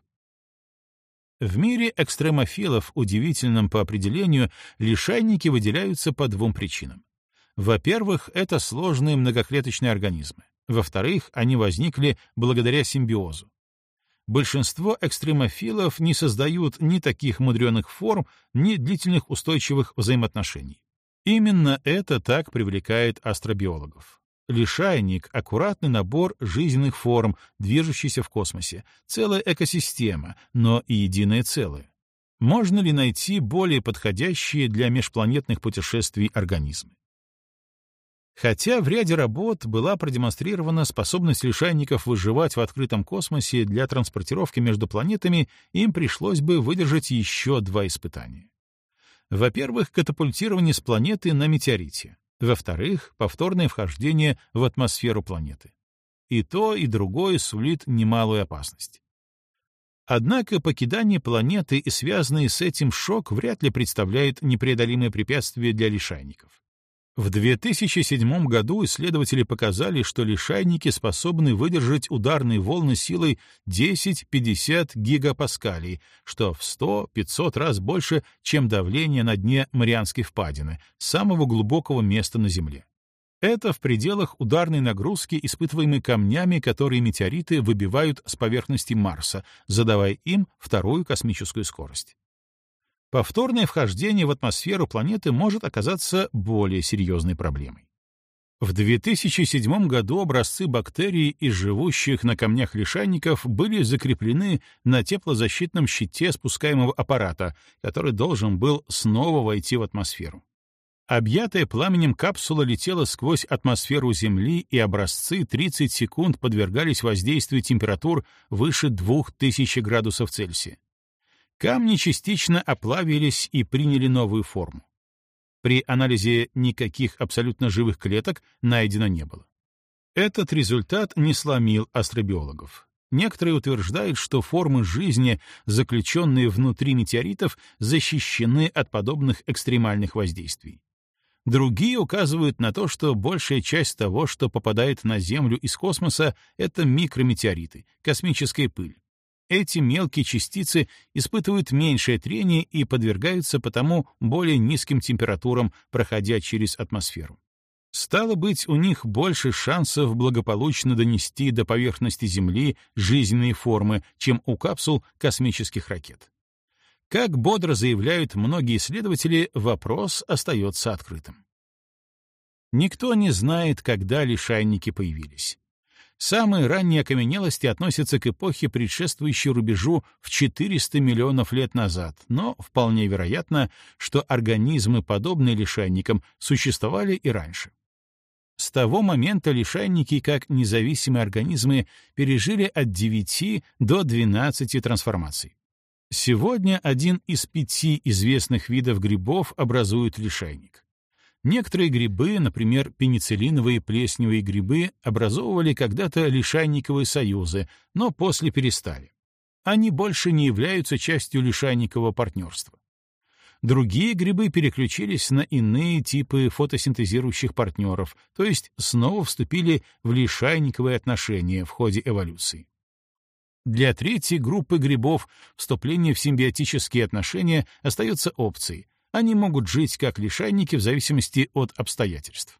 В мире экстремофилов, удивительном по определению, лишайники выделяются по двум причинам. Во-первых, это сложные многоклеточные организмы. Во-вторых, они возникли благодаря симбиозу. Большинство экстремофилов не создают ни таких мудреных форм, ни длительных устойчивых взаимоотношений. Именно это так привлекает астробиологов. Лишайник — аккуратный набор жизненных форм, движущийся в космосе, целая экосистема, но и единое целое. Можно ли найти более подходящие для межпланетных путешествий организмы? Хотя в ряде работ была продемонстрирована способность лишайников выживать в открытом космосе для транспортировки между планетами, им пришлось бы выдержать еще два испытания. Во-первых, катапультирование с планеты на метеорите. Во-вторых, повторное вхождение в атмосферу планеты. И то, и другое сулит немалую опасность. Однако покидание планеты и связанный с этим шок вряд ли представляют непреодолимое препятствие для лишайников. В две тысячи седьмом году исследователи показали, что лишайники способны выдержать ударные волны силой десять-пятьдесят гигапаскалей, что в сто-пятьсот раз больше, чем давление на дне Марианской впадины, самого глубокого места на Земле. Это в пределах ударной нагрузки, испытываемой камнями, которые метеориты выбивают с поверхности Марса, задавая им вторую космическую скорость. Повторное вхождение в атмосферу планеты может оказаться более серьезной проблемой. В две тысячи седьмом году образцы бактерий из живущих на камнях лишайников были закреплены на теплозащитном щите спускаемого аппарата, который должен был снова войти в атмосферу. Объятая пламенем капсула летела сквозь атмосферу Земли, и образцы тридцать секунд подвергались воздействию температур выше двух тысяч градусов Цельсия. Камни частично оплавились и приняли новую форму. При анализе никаких абсолютно живых клеток найдено не было. Этот результат не сломил астробиологов. Некоторые утверждают, что формы жизни, заключенные внутри метеоритов, защищены от подобных экстремальных воздействий. Другие указывают на то, что большая часть того, что попадает на Землю из космоса, это микрометеориты, космическая пыль. Эти мелкие частицы испытывают меньшее трение и подвергаются потому более низким температурам, проходя через атмосферу. Стало быть, у них больше шансов благополучно донести до поверхности Земли жизненные формы, чем у капсул космических ракет. Как бодро заявляют многие исследователи, вопрос остается открытым. Никто не знает, когда лишайники появились. Самые ранние окаменелости относятся к эпохе, предшествующей рубежу в четыреста миллионов лет назад, но вполне вероятно, что организмы, подобные лишайникам, существовали и раньше. С того момента лишайники, как независимые организмы, пережили от девяти до двенадцати трансформаций. Сегодня один из пяти известных видов грибов образует лишайник. Некоторые грибы, например, пенициллиновые плесневые грибы, образовывали когда-то лишайниковые союзы, но после перестали. Они больше не являются частью лишайникового партнерства. Другие грибы переключились на иные типы фотосинтезирующих партнеров, то есть снова вступили в лишайниковые отношения в ходе эволюции. Для третьей группы грибов вступление в симбиотические отношения остается опцией. Они могут жить как лишайники в зависимости от обстоятельств.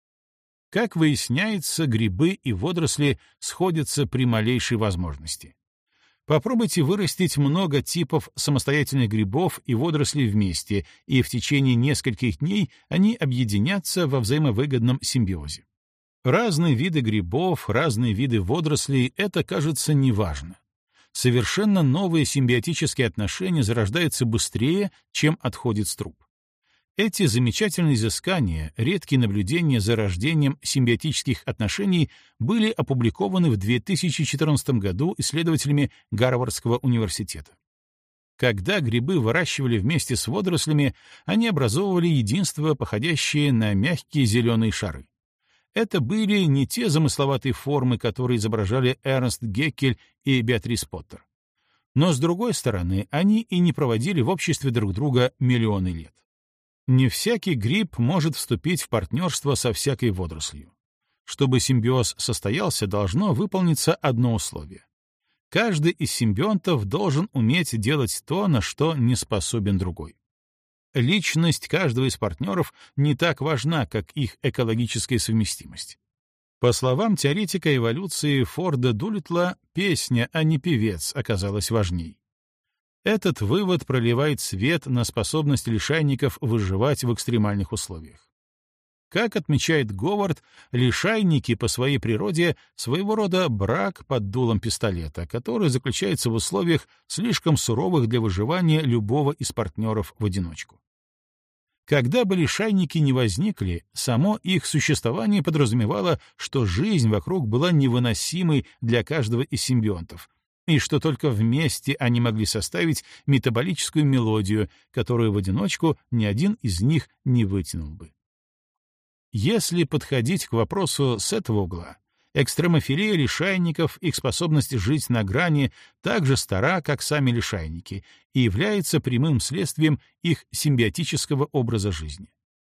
Как выясняется, грибы и водоросли сходятся при малейшей возможности. Попробуйте вырастить много типов самостоятельных грибов и водорослей вместе, и в течение нескольких дней они объединятся во взаимовыгодном симбиозе. Разные виды грибов, разные виды водорослей — это, кажется, неважно. Совершенно новые симбиотические отношения зарождаются быстрее, чем отходит с труб. Эти замечательные изыскания, редкие наблюдения за рождением симбиотических отношений были опубликованы в две тысячи четырнадцатом году исследователями Гарвардского университета. Когда грибы выращивали вместе с водорослями, они образовывали единство, походящее на мягкие зеленые шары. Это были не те замысловатые формы, которые изображали Эрнст Геккель и Беатрис Поттер. Но, с другой стороны, они и не проводили в обществе друг друга миллионы лет. Не всякий гриб может вступить в партнерство со всякой водорослью. Чтобы симбиоз состоялся, должно выполниться одно условие. Каждый из симбионтов должен уметь делать то, на что не способен другой. Личность каждого из партнеров не так важна, как их экологическая совместимость. По словам теоретика эволюции Форда Дулиттла, песня, а не певец, оказалась важней. Этот вывод проливает свет на способность лишайников выживать в экстремальных условиях. Как отмечает Говард, лишайники по своей природе своего рода брак под дулом пистолета, который заключается в условиях, слишком суровых для выживания любого из партнеров в одиночку. Когда бы лишайники не возникли, само их существование подразумевало, что жизнь вокруг была невыносимой для каждого из симбионтов, и что только вместе они могли составить метаболическую мелодию, которую в одиночку ни один из них не вытянул бы. Если подходить к вопросу с этого угла, экстремофилия лишайников, их способность жить на грани, так же стара, как сами лишайники, и является прямым следствием их симбиотического образа жизни.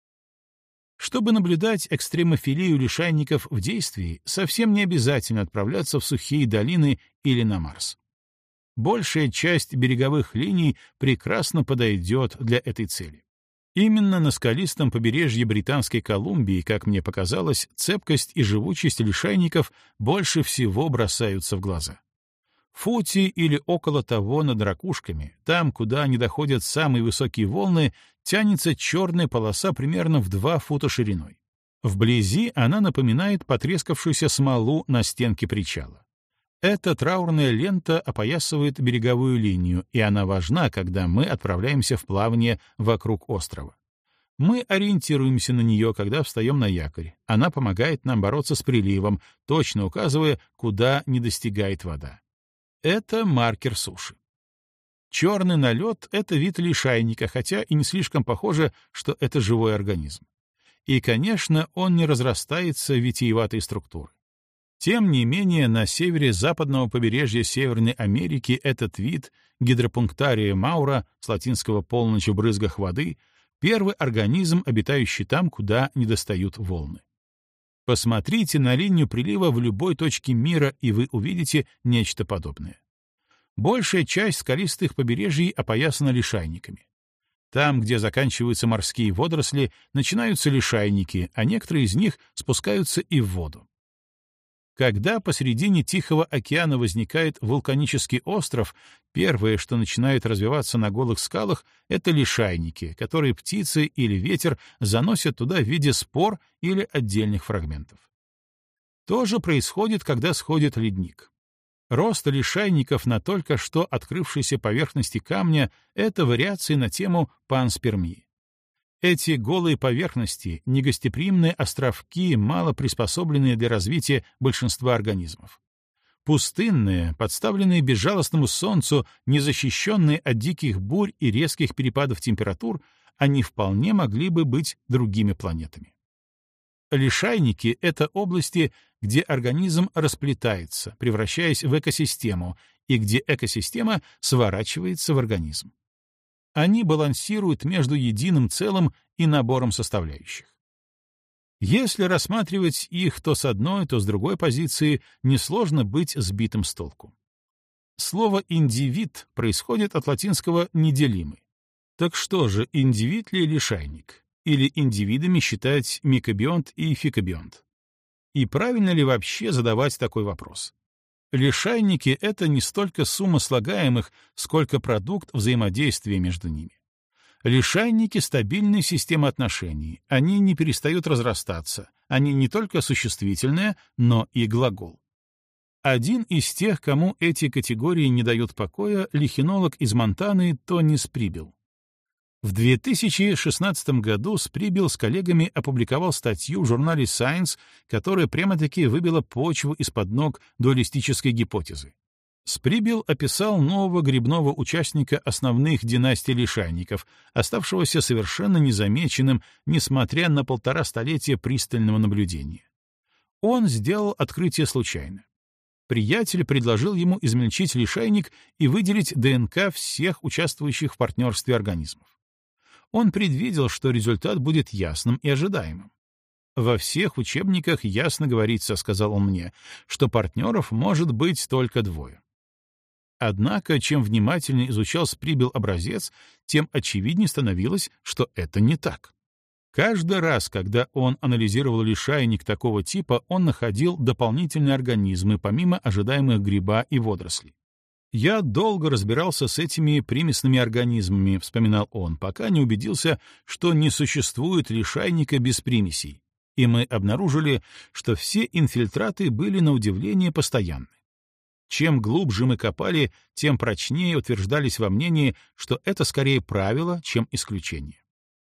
Чтобы наблюдать экстремофилию лишайников в действии, совсем не обязательно отправляться в сухие долины или на Марс. Большая часть береговых линий прекрасно подойдет для этой цели. Именно на скалистом побережье Британской Колумбии, как мне показалось, цепкость и живучесть лишайников больше всего бросаются в глаза. В футе или около того над ракушками, там, куда не доходят самые высокие волны, тянется черная полоса примерно в два фута шириной. Вблизи она напоминает потрескавшуюся смолу на стенке причала. Эта траурная лента опоясывает береговую линию, и она важна, когда мы отправляемся в плавание вокруг острова. Мы ориентируемся на нее, когда встаем на якорь. Она помогает нам бороться с приливом, точно указывая, куда не достигает вода. Это маркер суши. Черный налет — это вид лишайника, хотя и не слишком похоже, что это живой организм. И, конечно, он не разрастается в витиеватой структуры. Тем не менее, на севере западного побережья Северной Америки этот вид, гидропунктария маура, с латинского «полночь в брызгах воды», первый организм, обитающий там, куда не достают волны. Посмотрите на линию прилива в любой точке мира, и вы увидите нечто подобное. Большая часть скалистых побережий опоясана лишайниками. Там, где заканчиваются морские водоросли, начинаются лишайники, а некоторые из них спускаются и в воду. Когда посредине Тихого океана возникает вулканический остров, первое, что начинает развиваться на голых скалах, это лишайники, которые птицы или ветер заносят туда в виде спор или отдельных фрагментов. То же происходит, когда сходит ледник. Рост лишайников на только что открывшейся поверхности камня — это вариации на тему панспермии. Эти голые поверхности — негостеприимные островки, мало приспособленные для развития большинства организмов. Пустынные, подставленные безжалостному солнцу, незащищенные от диких бурь и резких перепадов температур, они вполне могли бы быть другими планетами. Лишайники — это области, где организм расплетается, превращаясь в экосистему, и где экосистема сворачивается в организм. Они балансируют между единым целым и набором составляющих. Если рассматривать их то с одной, то с другой позиции, несложно быть сбитым с толку. Слово «индивид» происходит от латинского «неделимый». Так что же, индивид ли лишайник? Или индивидами считать микобионт и фикобионт? И правильно ли вообще задавать такой вопрос? Лишайники — это не столько сумма слагаемых, сколько продукт взаимодействия между ними. Лишайники — стабильная система отношений, они не перестают разрастаться, они не только существительное, но и глагол. Один из тех, кому эти категории не дают покоя, лихинолог из Монтаны Тони Сприбил. В две тысячи шестнадцатом году Сприбил с коллегами опубликовал статью в журнале Science, которая прямо-таки выбила почву из-под ног дуалистической гипотезы. Сприбил описал нового грибного участника основных династий лишайников, оставшегося совершенно незамеченным, несмотря на полтора столетия пристального наблюдения. Он сделал открытие случайно. Приятель предложил ему измельчить лишайник и выделить ДНК всех участвующих в партнерстве организмов. Он предвидел, что результат будет ясным и ожидаемым. «Во всех учебниках ясно говорится, — сказал он мне, — что партнеров может быть только двое». Однако, чем внимательнее изучал Сприбил образец, тем очевиднее становилось, что это не так. Каждый раз, когда он анализировал лишайник такого типа, он находил дополнительные организмы, помимо ожидаемых гриба и водорослей. «Я долго разбирался с этими примесными организмами», — вспоминал он, пока не убедился, что не существует лишайника без примесей, и мы обнаружили, что все инфильтраты были на удивление постоянны. Чем глубже мы копали, тем прочнее утверждались во мнении, что это скорее правило, чем исключение.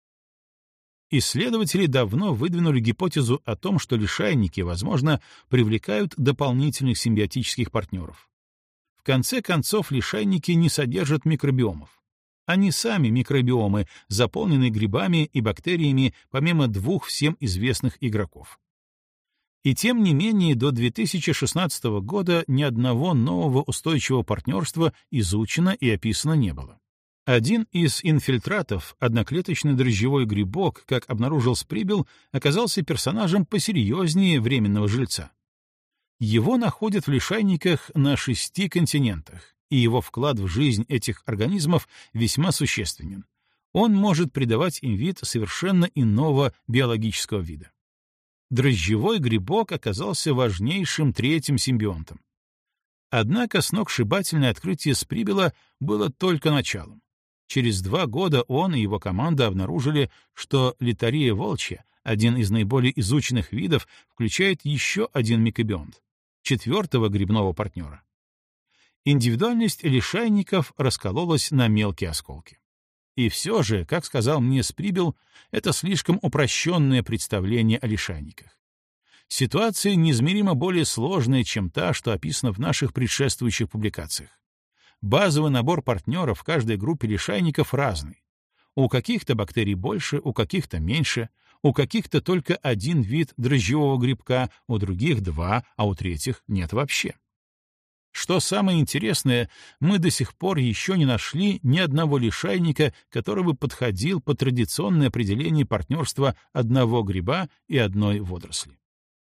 Исследователи давно выдвинули гипотезу о том, что лишайники, возможно, привлекают дополнительных симбиотических партнеров. В конце концов, лишайники не содержат микробиомов. Они сами микробиомы, заполненные грибами и бактериями, помимо двух всем известных игроков. И тем не менее, до две тысячи шестнадцатого года ни одного нового устойчивого партнерства изучено и описано не было. Один из инфильтратов, одноклеточный дрожжевой грибок, как обнаружил Сприбил, оказался персонажем посерьезнее временного жильца. Его находят в лишайниках на шести континентах, и его вклад в жизнь этих организмов весьма существенен. Он может придавать им вид совершенно иного биологического вида. Дрожжевой грибок оказался важнейшим третьим симбионтом. Однако сногсшибательное открытие Сприбила было только началом. Через два года он и его команда обнаружили, что литария волчья, один из наиболее изученных видов, включает еще один микобионт — четвертого грибного партнера. Индивидуальность лишайников раскололась на мелкие осколки. И все же, как сказал мне Сприбил, это слишком упрощенное представление о лишайниках. Ситуация неизмеримо более сложная, чем та, что описана в наших предшествующих публикациях. Базовый набор партнеров в каждой группе лишайников разный. У каких-то бактерий больше, у каких-то меньше, у каких-то только один вид дрожжевого грибка, у других два, а у третьих нет вообще. Что самое интересное, мы до сих пор еще не нашли ни одного лишайника, который бы подходил под традиционное определение партнерства одного гриба и одной водоросли.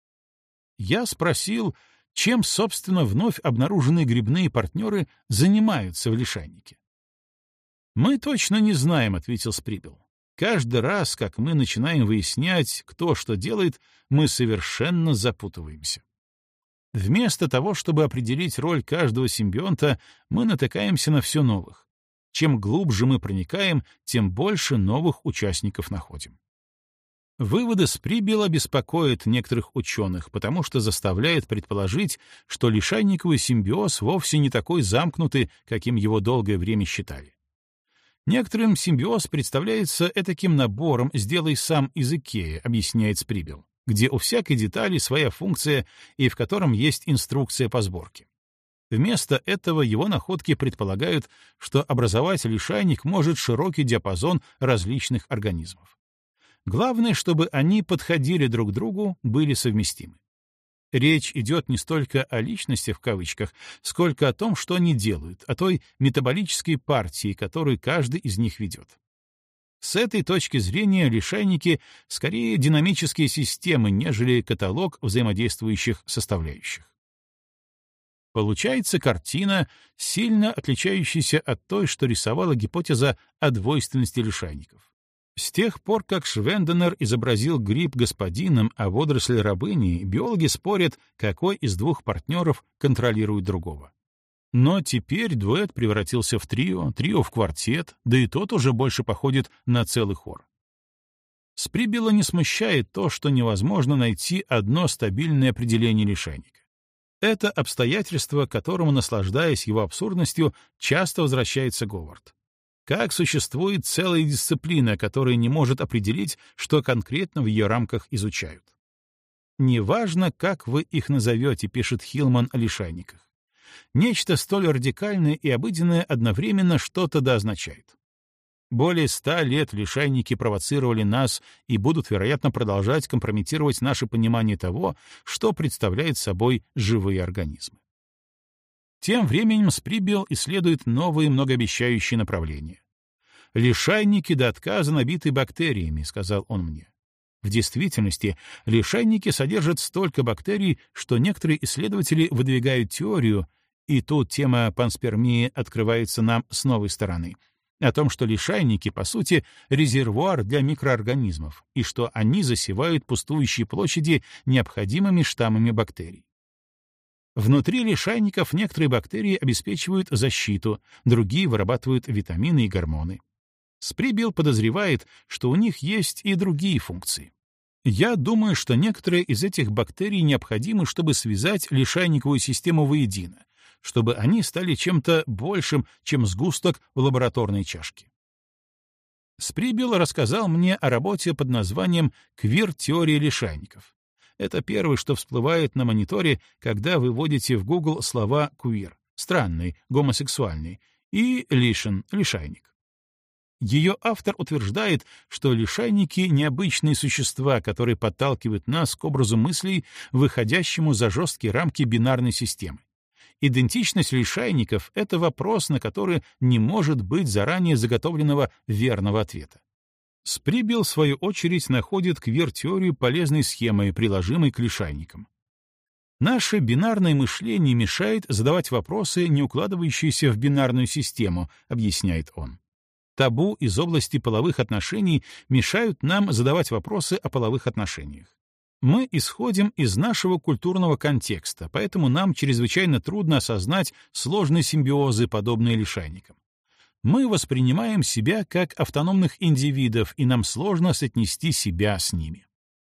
Я спросил, чем, собственно, вновь обнаруженные грибные партнеры занимаются в лишайнике. «Мы точно не знаем», — ответил Сприбил. «Каждый раз, как мы начинаем выяснять, кто что делает, мы совершенно запутываемся. Вместо того, чтобы определить роль каждого симбионта, мы натыкаемся на все новых. Чем глубже мы проникаем, тем больше новых участников находим». Выводы Сприбела беспокоят некоторых ученых, потому что заставляют предположить, что лишайниковый симбиоз вовсе не такой замкнутый, каким его долгое время считали. Некоторым симбиоз представляется этаким набором «сделай сам» из Икеи, объясняет Сприбел, где у всякой детали своя функция и в котором есть инструкция по сборке. Вместо этого его находки предполагают, что образовать лишайник может широкий диапазон различных организмов. Главное, чтобы они подходили друг к другу, были совместимы. Речь идет не столько о личности в кавычках, сколько о том, что они делают, о той метаболической партии, которую каждый из них ведет. С этой точки зрения лишайники скорее динамические системы, нежели каталог взаимодействующих составляющих. Получается картина, сильно отличающаяся от той, что рисовала гипотеза о двойственности лишайников. С тех пор, как Швенденер изобразил гриб господином, а водоросли рабыней, биологи спорят, какой из двух партнеров контролирует другого. Но теперь дуэт превратился в трио, трио в квартет, да и тот уже больше походит на целый хор. Сприбела не смущает то, что невозможно найти одно стабильное определение лишайника. Это обстоятельство, которому, наслаждаясь его абсурдностью, часто возвращается Говард. Как существует целая дисциплина, которая не может определить, что конкретно в ее рамках изучают. «Неважно, как вы их назовете», — пишет Хилман о лишайниках. Нечто столь радикальное и обыденное одновременно что-то да означает. Более ста лет лишайники провоцировали нас и будут, вероятно, продолжать компрометировать наше понимание того, что представляет собой живые организмы. Тем временем Сприбел исследует новые многообещающие направления. «Лишайники до отказа набиты бактериями», — сказал он мне. В действительности, лишайники содержат столько бактерий, что некоторые исследователи выдвигают теорию, и тут тема панспермии открывается нам с новой стороны, о том, что лишайники, по сути, резервуар для микроорганизмов, и что они засевают пустующие площади необходимыми штаммами бактерий. Внутри лишайников некоторые бактерии обеспечивают защиту, другие вырабатывают витамины и гормоны. Сприбел подозревает, что у них есть и другие функции. Я думаю, что некоторые из этих бактерий необходимы, чтобы связать лишайниковую систему воедино, чтобы они стали чем-то большим, чем сгусток в лабораторной чашке. Сприбел рассказал мне о работе под названием «Квир-теория лишайников». Это первое, что всплывает на мониторе, когда вы вводите в Google слова «queer» — странный, гомосексуальный, и «лишен» — лишайник. Ее автор утверждает, что лишайники — необычные существа, которые подталкивают нас к образу мыслей, выходящему за жесткие рамки бинарной системы. Идентичность лишайников — это вопрос, на который не может быть заранее заготовленного верного ответа. Сприбел, в свою очередь, находит квир-теорию полезной схемой, приложимой к лишайникам. Наше бинарное мышление мешает задавать вопросы, не укладывающиеся в бинарную систему, объясняет он. Табу из области половых отношений мешают нам задавать вопросы о половых отношениях. Мы исходим из нашего культурного контекста, поэтому нам чрезвычайно трудно осознать сложные симбиозы, подобные лишайникам. Мы воспринимаем себя как автономных индивидов, и нам сложно соотнести себя с ними.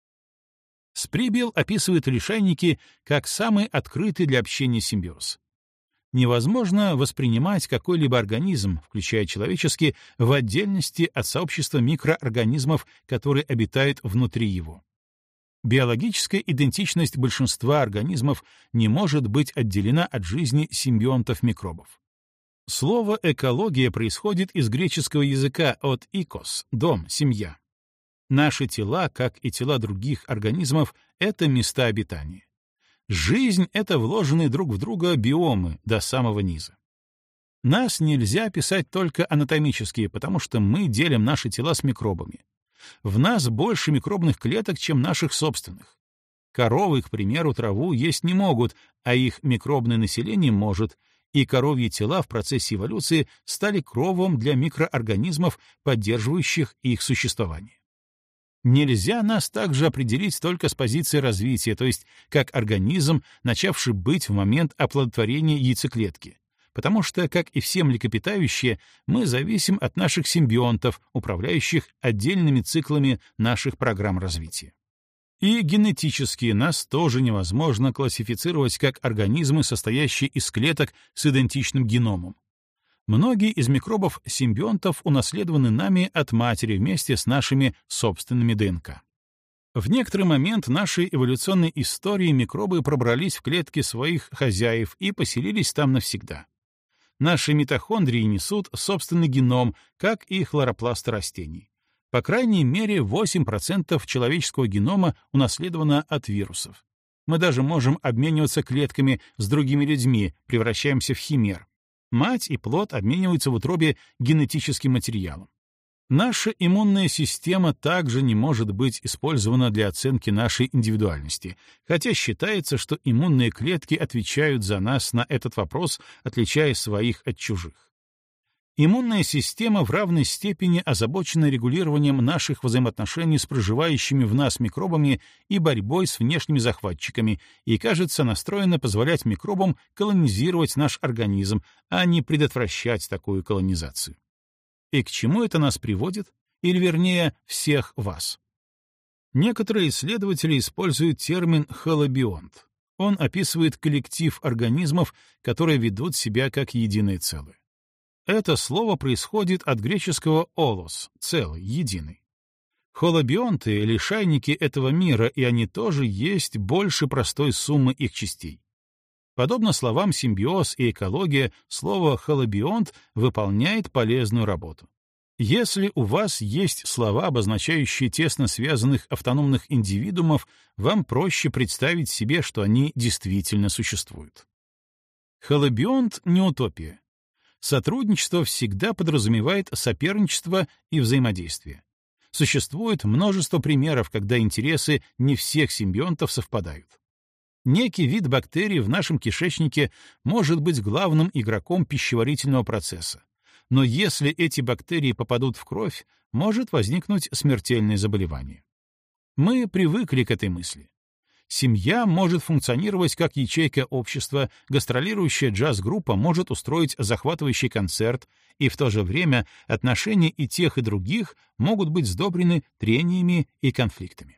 Сприбел описывает лишайники как самый открытый для общения симбиоз. Невозможно воспринимать какой-либо организм, включая человеческий, в отдельности от сообщества микроорганизмов, которые обитают внутри его. Биологическая идентичность большинства организмов не может быть отделена от жизни симбионтов микробов. Слово «экология» происходит из греческого языка от «икос» — дом, семья. Наши тела, как и тела других организмов, — это места обитания. Жизнь — это вложенные друг в друга биомы до самого низа. Нас нельзя описать только анатомически, потому что мы делим наши тела с микробами. В нас больше микробных клеток, чем наших собственных. Коровы, к примеру, траву есть не могут, а их микробное население может, и коровьи тела в процессе эволюции стали кровом для микроорганизмов, поддерживающих их существование. Нельзя нас также определить только с позиции развития, то есть как организм, начавший быть в момент оплодотворения яйцеклетки, потому что, как и все млекопитающие, мы зависим от наших симбионтов, управляющих отдельными циклами наших программ развития. И генетически нас тоже невозможно классифицировать как организмы, состоящие из клеток с идентичным геномом. Многие из микробов-симбионтов унаследованы нами от матери вместе с нашими собственными ДНК. В некоторый момент нашей эволюционной истории микробы пробрались в клетки своих хозяев и поселились там навсегда. Наши митохондрии несут собственный геном, как и хлоропласты растений. По крайней мере, восемь процентов человеческого генома унаследовано от вирусов. Мы даже можем обмениваться клетками с другими людьми, превращаемся в химер. Мать и плод обмениваются в утробе генетическим материалом. Наша иммунная система также не может быть использована для оценки нашей индивидуальности, хотя считается, что иммунные клетки отвечают за нас на этот вопрос, отличая своих от чужих. Иммунная система в равной степени озабочена регулированием наших взаимоотношений с проживающими в нас микробами и борьбой с внешними захватчиками и, кажется, настроена позволять микробам колонизировать наш организм, а не предотвращать такую колонизацию. И к чему это нас приводит? Или, вернее, всех вас? Некоторые исследователи используют термин «холобионт». Он описывает коллектив организмов, которые ведут себя как единое целое. Это слово происходит от греческого «олос» — целый, единый. Холобионты — лишайники этого мира, и они тоже есть больше простой суммы их частей. Подобно словам «симбиоз» и «экология», слово «холобионт» выполняет полезную работу. Если у вас есть слова, обозначающие тесно связанных автономных индивидуумов, вам проще представить себе, что они действительно существуют. Холобионт — не утопия. Сотрудничество всегда подразумевает соперничество и взаимодействие. Существует множество примеров, когда интересы не всех симбионтов совпадают. Некий вид бактерий в нашем кишечнике может быть главным игроком пищеварительного процесса, но если эти бактерии попадут в кровь, может возникнуть смертельное заболевание. Мы привыкли к этой мысли. Семья может функционировать как ячейка общества, гастролирующая джаз-группа может устроить захватывающий концерт, и в то же время отношения и тех, и других могут быть сдобрены трениями и конфликтами.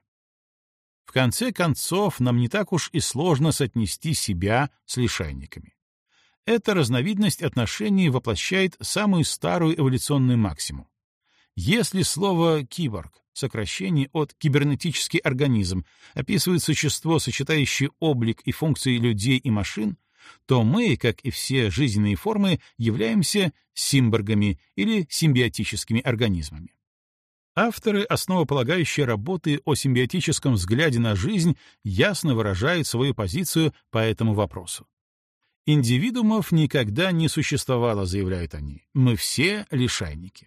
В конце концов, нам не так уж и сложно соотнести себя с лишайниками. Эта разновидность отношений воплощает самую старую эволюционную максимум. Если слово «киборг», сокращение от «кибернетический организм», описывает существо, сочетающее облик и функции людей и машин, то мы, как и все жизненные формы, являемся симборгами или симбиотическими организмами. Авторы основополагающей работы о симбиотическом взгляде на жизнь ясно выражают свою позицию по этому вопросу. Индивидуумов никогда не существовало, заявляют они. Мы все лишайники.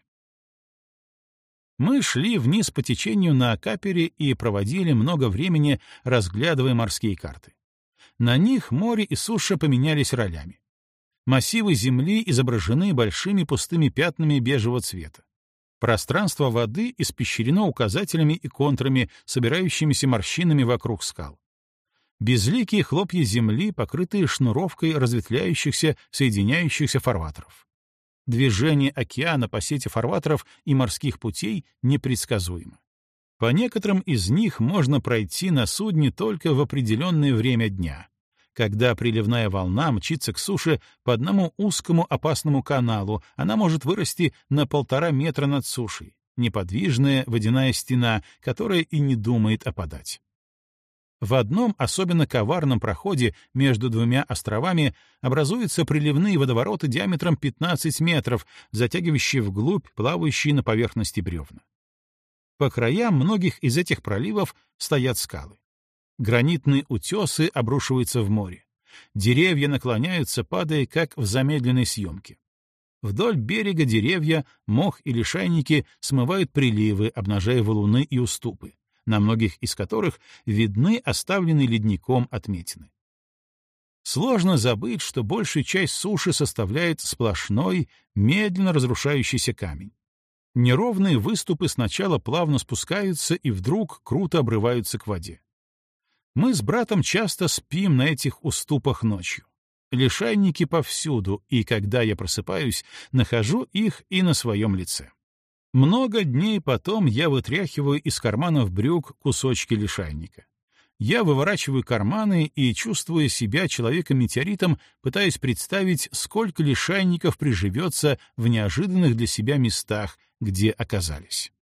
Мы шли вниз по течению на капере и проводили много времени, разглядывая морские карты. На них море и суша поменялись ролями. Массивы земли изображены большими пустыми пятнами бежевого цвета. Пространство воды испещрено указателями и контурами, собирающимися морщинами вокруг скал. Безликие хлопья земли, покрытые шнуровкой разветвляющихся, соединяющихся фарватеров. Движение океана по сети фарватеров и морских путей непредсказуемо. По некоторым из них можно пройти на судне только в определенное время дня, когда приливная волна мчится к суше по одному узкому опасному каналу, она может вырасти на полтора метра над сушей, неподвижная водяная стена, которая и не думает опадать. В одном особенно коварном проходе между двумя островами образуются приливные водовороты диаметром пятнадцать метров, затягивающие вглубь плавающие на поверхности бревна. По краям многих из этих проливов стоят скалы. Гранитные утесы обрушиваются в море. Деревья наклоняются, падая, как в замедленной съемке. Вдоль берега деревья, мох и лишайники смывают приливы, обнажая валуны и уступы, на многих из которых видны оставленные ледником отметины. Сложно забыть, что большую часть суши составляет сплошной, медленно разрушающийся камень. Неровные выступы сначала плавно спускаются и вдруг круто обрываются к воде. Мы с братом часто спим на этих уступах ночью. лишайники повсюду, и когда я просыпаюсь, нахожу их и на своем лице. Много дней потом я вытряхиваю из карманов брюк кусочки лишайника. Я выворачиваю карманы и, чувствуя себя человеком-метеоритом, пытаюсь представить, сколько лишайников приживется в неожиданных для себя местах, где оказались.